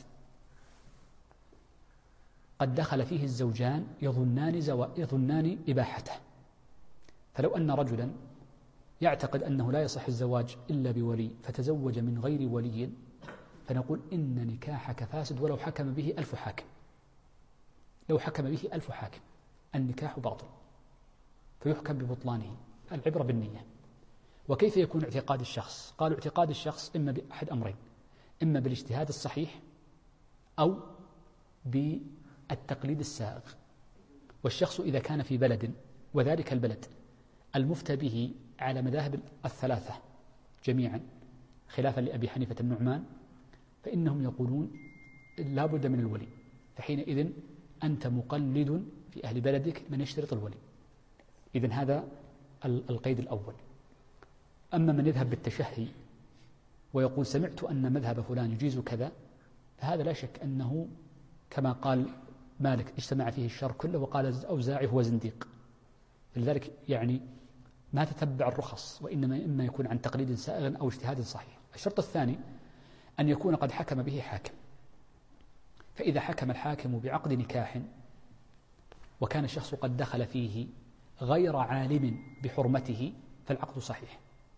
قد دخل فيه الزوجان يظنان إباحته. فلو أن رجلا يعتقد أنه لا يصح الزواج إلا بولي فتزوج من غير ولي، فنقول إن نكاحك فاسد ولو حكم به 1000 حاكم. لو حكم به 1000 حاكم النكاح باطل، فيحكم ببطلانه. العبرة بالنية. وكيف يكون اعتقاد الشخص؟ قالوا اعتقاد الشخص إما بأحد أمرين: إما بالاجتهاد الصحيح أو بالتقليد السائغ. والشخص إذا كان في بلد وذلك البلد المفتى به على مذاهب الثلاثة جميعا خلافا لأبي حنيفة النعمان، فإنهم يقولون لا بد من الولي، فحينئذ أنت مقلد في أهل بلدك من يشترط الولي. إذن هذا القيد الأول. أما من يذهب بالتشهي ويقول سمعت أن مذهب فلان يجيز كذا، فهذا لا شك أنه كما قال مالك اجتمع فيه الشر كله، وقال الأوزاعي هو زنديق. لذلك يعني ما تتبع الرخص، وإنما إما يكون عن تقليد سائغ أو اجتهاد صحيح. الشرط الثاني أن يكون قد حكم به حاكم، فإذا حكم الحاكم بعقد نكاح وكان الشخص قد دخل فيه غير عالم بحرمته فالعقد صحيح.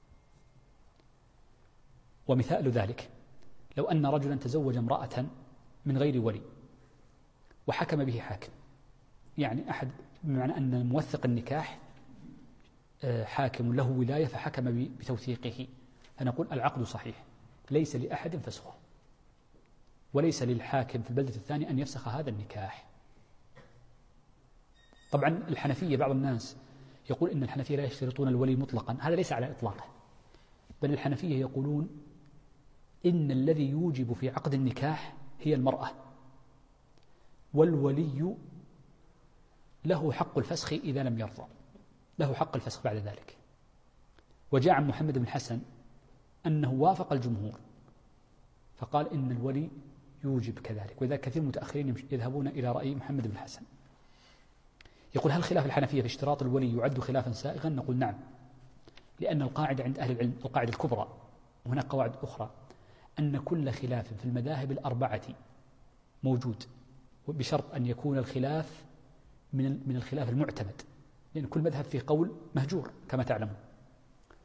ومثال ذلك لو أن رجلا تزوج امرأة من غير ولي وحكم به حاكم، يعني أحد، بمعنى أن موثق النكاح حاكم له ولاية فحكم بتوثيقه، فنقول العقد صحيح، ليس لأحد فسخه، وليس للحاكم في البلدة الثانية أن يفسخ هذا النكاح. طبعا الحنفية بعض الناس يقول إن الحنفية لا يشترطون الولي مطلقا، هذا ليس على إطلاقه، بل الحنفية يقولون إن الذي يوجب في عقد النكاح هي المرأة، والولي له حق الفسخ إذا لم يرضى، له حق الفسخ بعد ذلك. وجاء عن محمد بن الحسن أنه وافق الجمهور فقال إن الولي يوجب كذلك، وإذا كثير متأخرين يذهبون إلى رأي محمد بن الحسن. يقول: هل خلاف الحنفية في اشتراط الولي يعد خلافا سائغا؟ نقول نعم، لأن القاعدة عند أهل العلم، القاعدة الكبرى، وهناك قواعد أخرى، أن كل خلاف في المذاهب الأربعة موجود، بشرط أن يكون الخلاف من الخلاف المعتمد، لأن كل مذهب فيه قول مهجور كما تعلمون.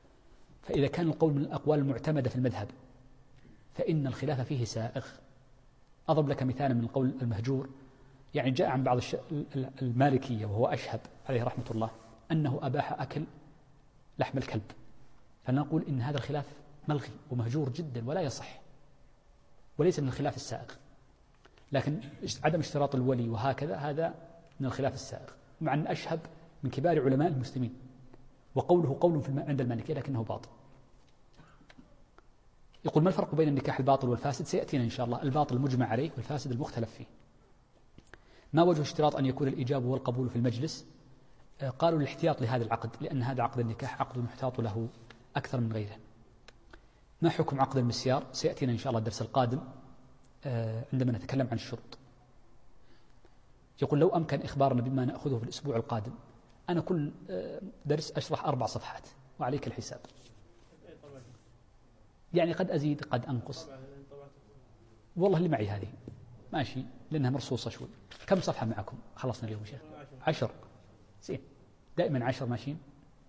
فإذا كان القول من الأقوال المعتمدة في المذهب فإن الخلاف فيه سائغ. أضرب لك مثالا من القول المهجور، يعني جاء عن بعض المالكية وهو أشهب عليه رحمة الله أنه أباح أكل لحم الكلب، فنقول إن هذا الخلاف ملغي ومهجور جدا ولا يصح وليس من الخلاف السائغ. لكن عدم اشتراط الولي وهكذا هذا من الخلاف السائغ، مع أن أشهب من كبار علماء المسلمين وقوله قول عند المالكية لكنه باطل. يقول ما الفرق بين النكاح الباطل والفاسد؟ سيأتينا إن شاء الله. الباطل المجمع عليه والفاسد المختلف فيه. ما وجه اشتراط أن يكون الإيجاب والقبول في المجلس؟ قالوا الاحتياط لهذا العقد، لأن هذا عقد النكاح عقد محتاط له أكثر من غيره. ما حكم عقد المسيار؟ سيأتينا إن شاء الله الدرس القادم عندما نتكلم عن الشروط. يقول لو أمكن إخبارنا بما نأخذه في الأسبوع القادم. أنا كل درس أشرح 4 صفحات وعليك الحساب، يعني قد أزيد قد أنقص. والله اللي معي هذه ماشي لأنها مرصوصة شوي. كم صفحة معكم خلصنا اليوم شيخ؟ 10. زين، دائما 10 ماشيين.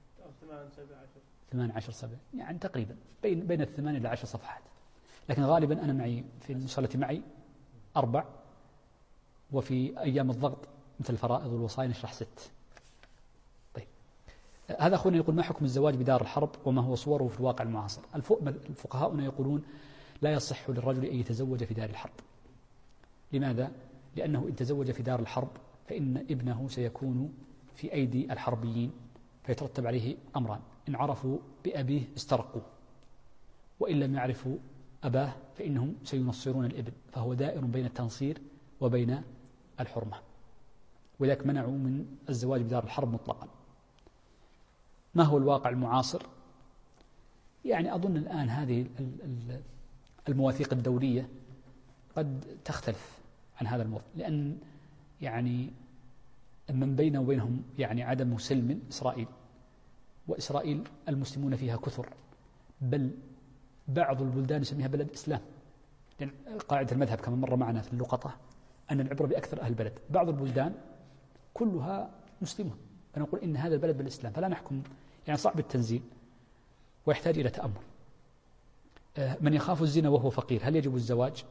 8 7 يعني تقريبا بين 8 إلى 10 صفحات. لكن غالبا أنا معي في المصلة معي 4، وفي أيام الضغط مثل الفرائض والوصايا نشرح 6. طيب، هذا أخونا يقول ما حكم الزواج بدار الحرب وما هو صوره في الواقع المعاصر؟ الفقهاء يقولون لا يصح للرجل أن يتزوج في دار الحرب. لماذا؟ لأنه إن تزوج في دار الحرب فإن ابنه سيكون في أيدي الحربيين، فيترتب عليه أمران: إن عرفوا بأبيه استرقوه، وإن لم يعرفوا أباه فإنهم سينصرون الابن، فهو دائر بين التنصير وبين الحرمة، ولذلك منعوا من الزواج بدار الحرب مطلقا. ما هو الواقع المعاصر؟ يعني أظن الآن هذه المواثيق الدولية قد تختلف عن هذا الموضوع، لأن يعني من بينه وبينهم يعني عدم سلم إسرائيل، وإسرائيل المسلمون فيها كثر، بل بعض البلدان يسميها بلد إسلام، لأن قاعدة المذهب كما مر معنا في اللقطة أن العبرة بأكثر أهل البلد. بعض البلدان كلها مسلمون، فنقول إن هذا البلد بالإسلام، فلا نحكم، يعني صعب التنزيل ويحتاج إلى تأمل. من يخاف الزنا وهو فقير، هل يجب الزواج؟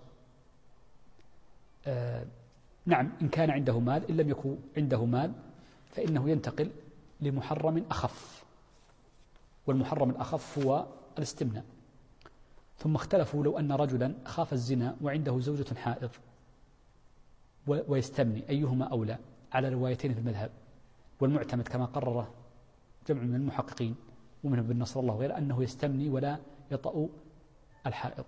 نعم، إن كان عنده مال. إن لم يكن عنده مال فإنه ينتقل لمحرم أخف، والمحرم الأخف هو الاستمناء. ثم اختلفوا لو أن رجلا خاف الزنا وعنده زوجة حائض ويستمني أيهما أولى، على روايتين في المذهب، والمعتمد كما قرره جمع من المحققين ومنهم ابن نصر الله وغيره أنه يستمني ولا يطأ الحائض.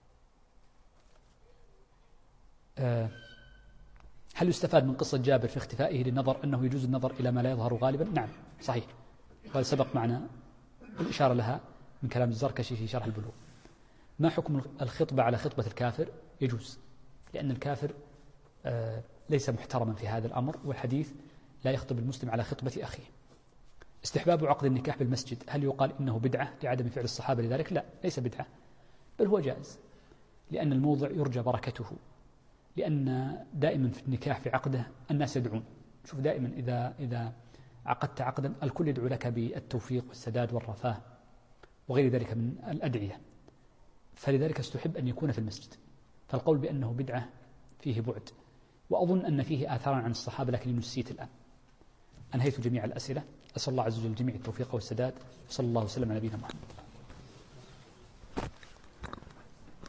هل يستفاد من قصة جابر في اختفائه للنظر أنه يجوز النظر إلى ما لا يظهر غالبا؟ نعم صحيح، وهذا سبق معنا الإشارة لها من كلام الزركشي في شرح البلوغ. ما حكم الخطبة على خطبة الكافر؟ يجوز، لأن الكافر ليس محترما في هذا الأمر، والحديث لا يخطب المسلم على خطبة أخيه. استحباب عقد النكاح بالمسجد، هل يقال إنه بدعة لعدم فعل الصحابة لذلك؟ لا، ليس بدعة، بل هو جائز، لأن الموضع يرجى بركته، لأن دائما في النكاح في عقده الناس يدعون. شوف دائما إذا عقدت عقدا الكل يدعو لك بالتوفيق والسداد والرفاه وغير ذلك من الأدعية، فلذلك استحب أن يكون في المسجد. فالقول بأنه بدعة فيه بعد، وأظن أن فيه آثارا عن الصحابة، لكن نسيت الآن. أنهيت جميع الأسئلة، أسأل الله عز وجل الجميع التوفيق والسداد، وصلى الله وسلم على نبينا محمد.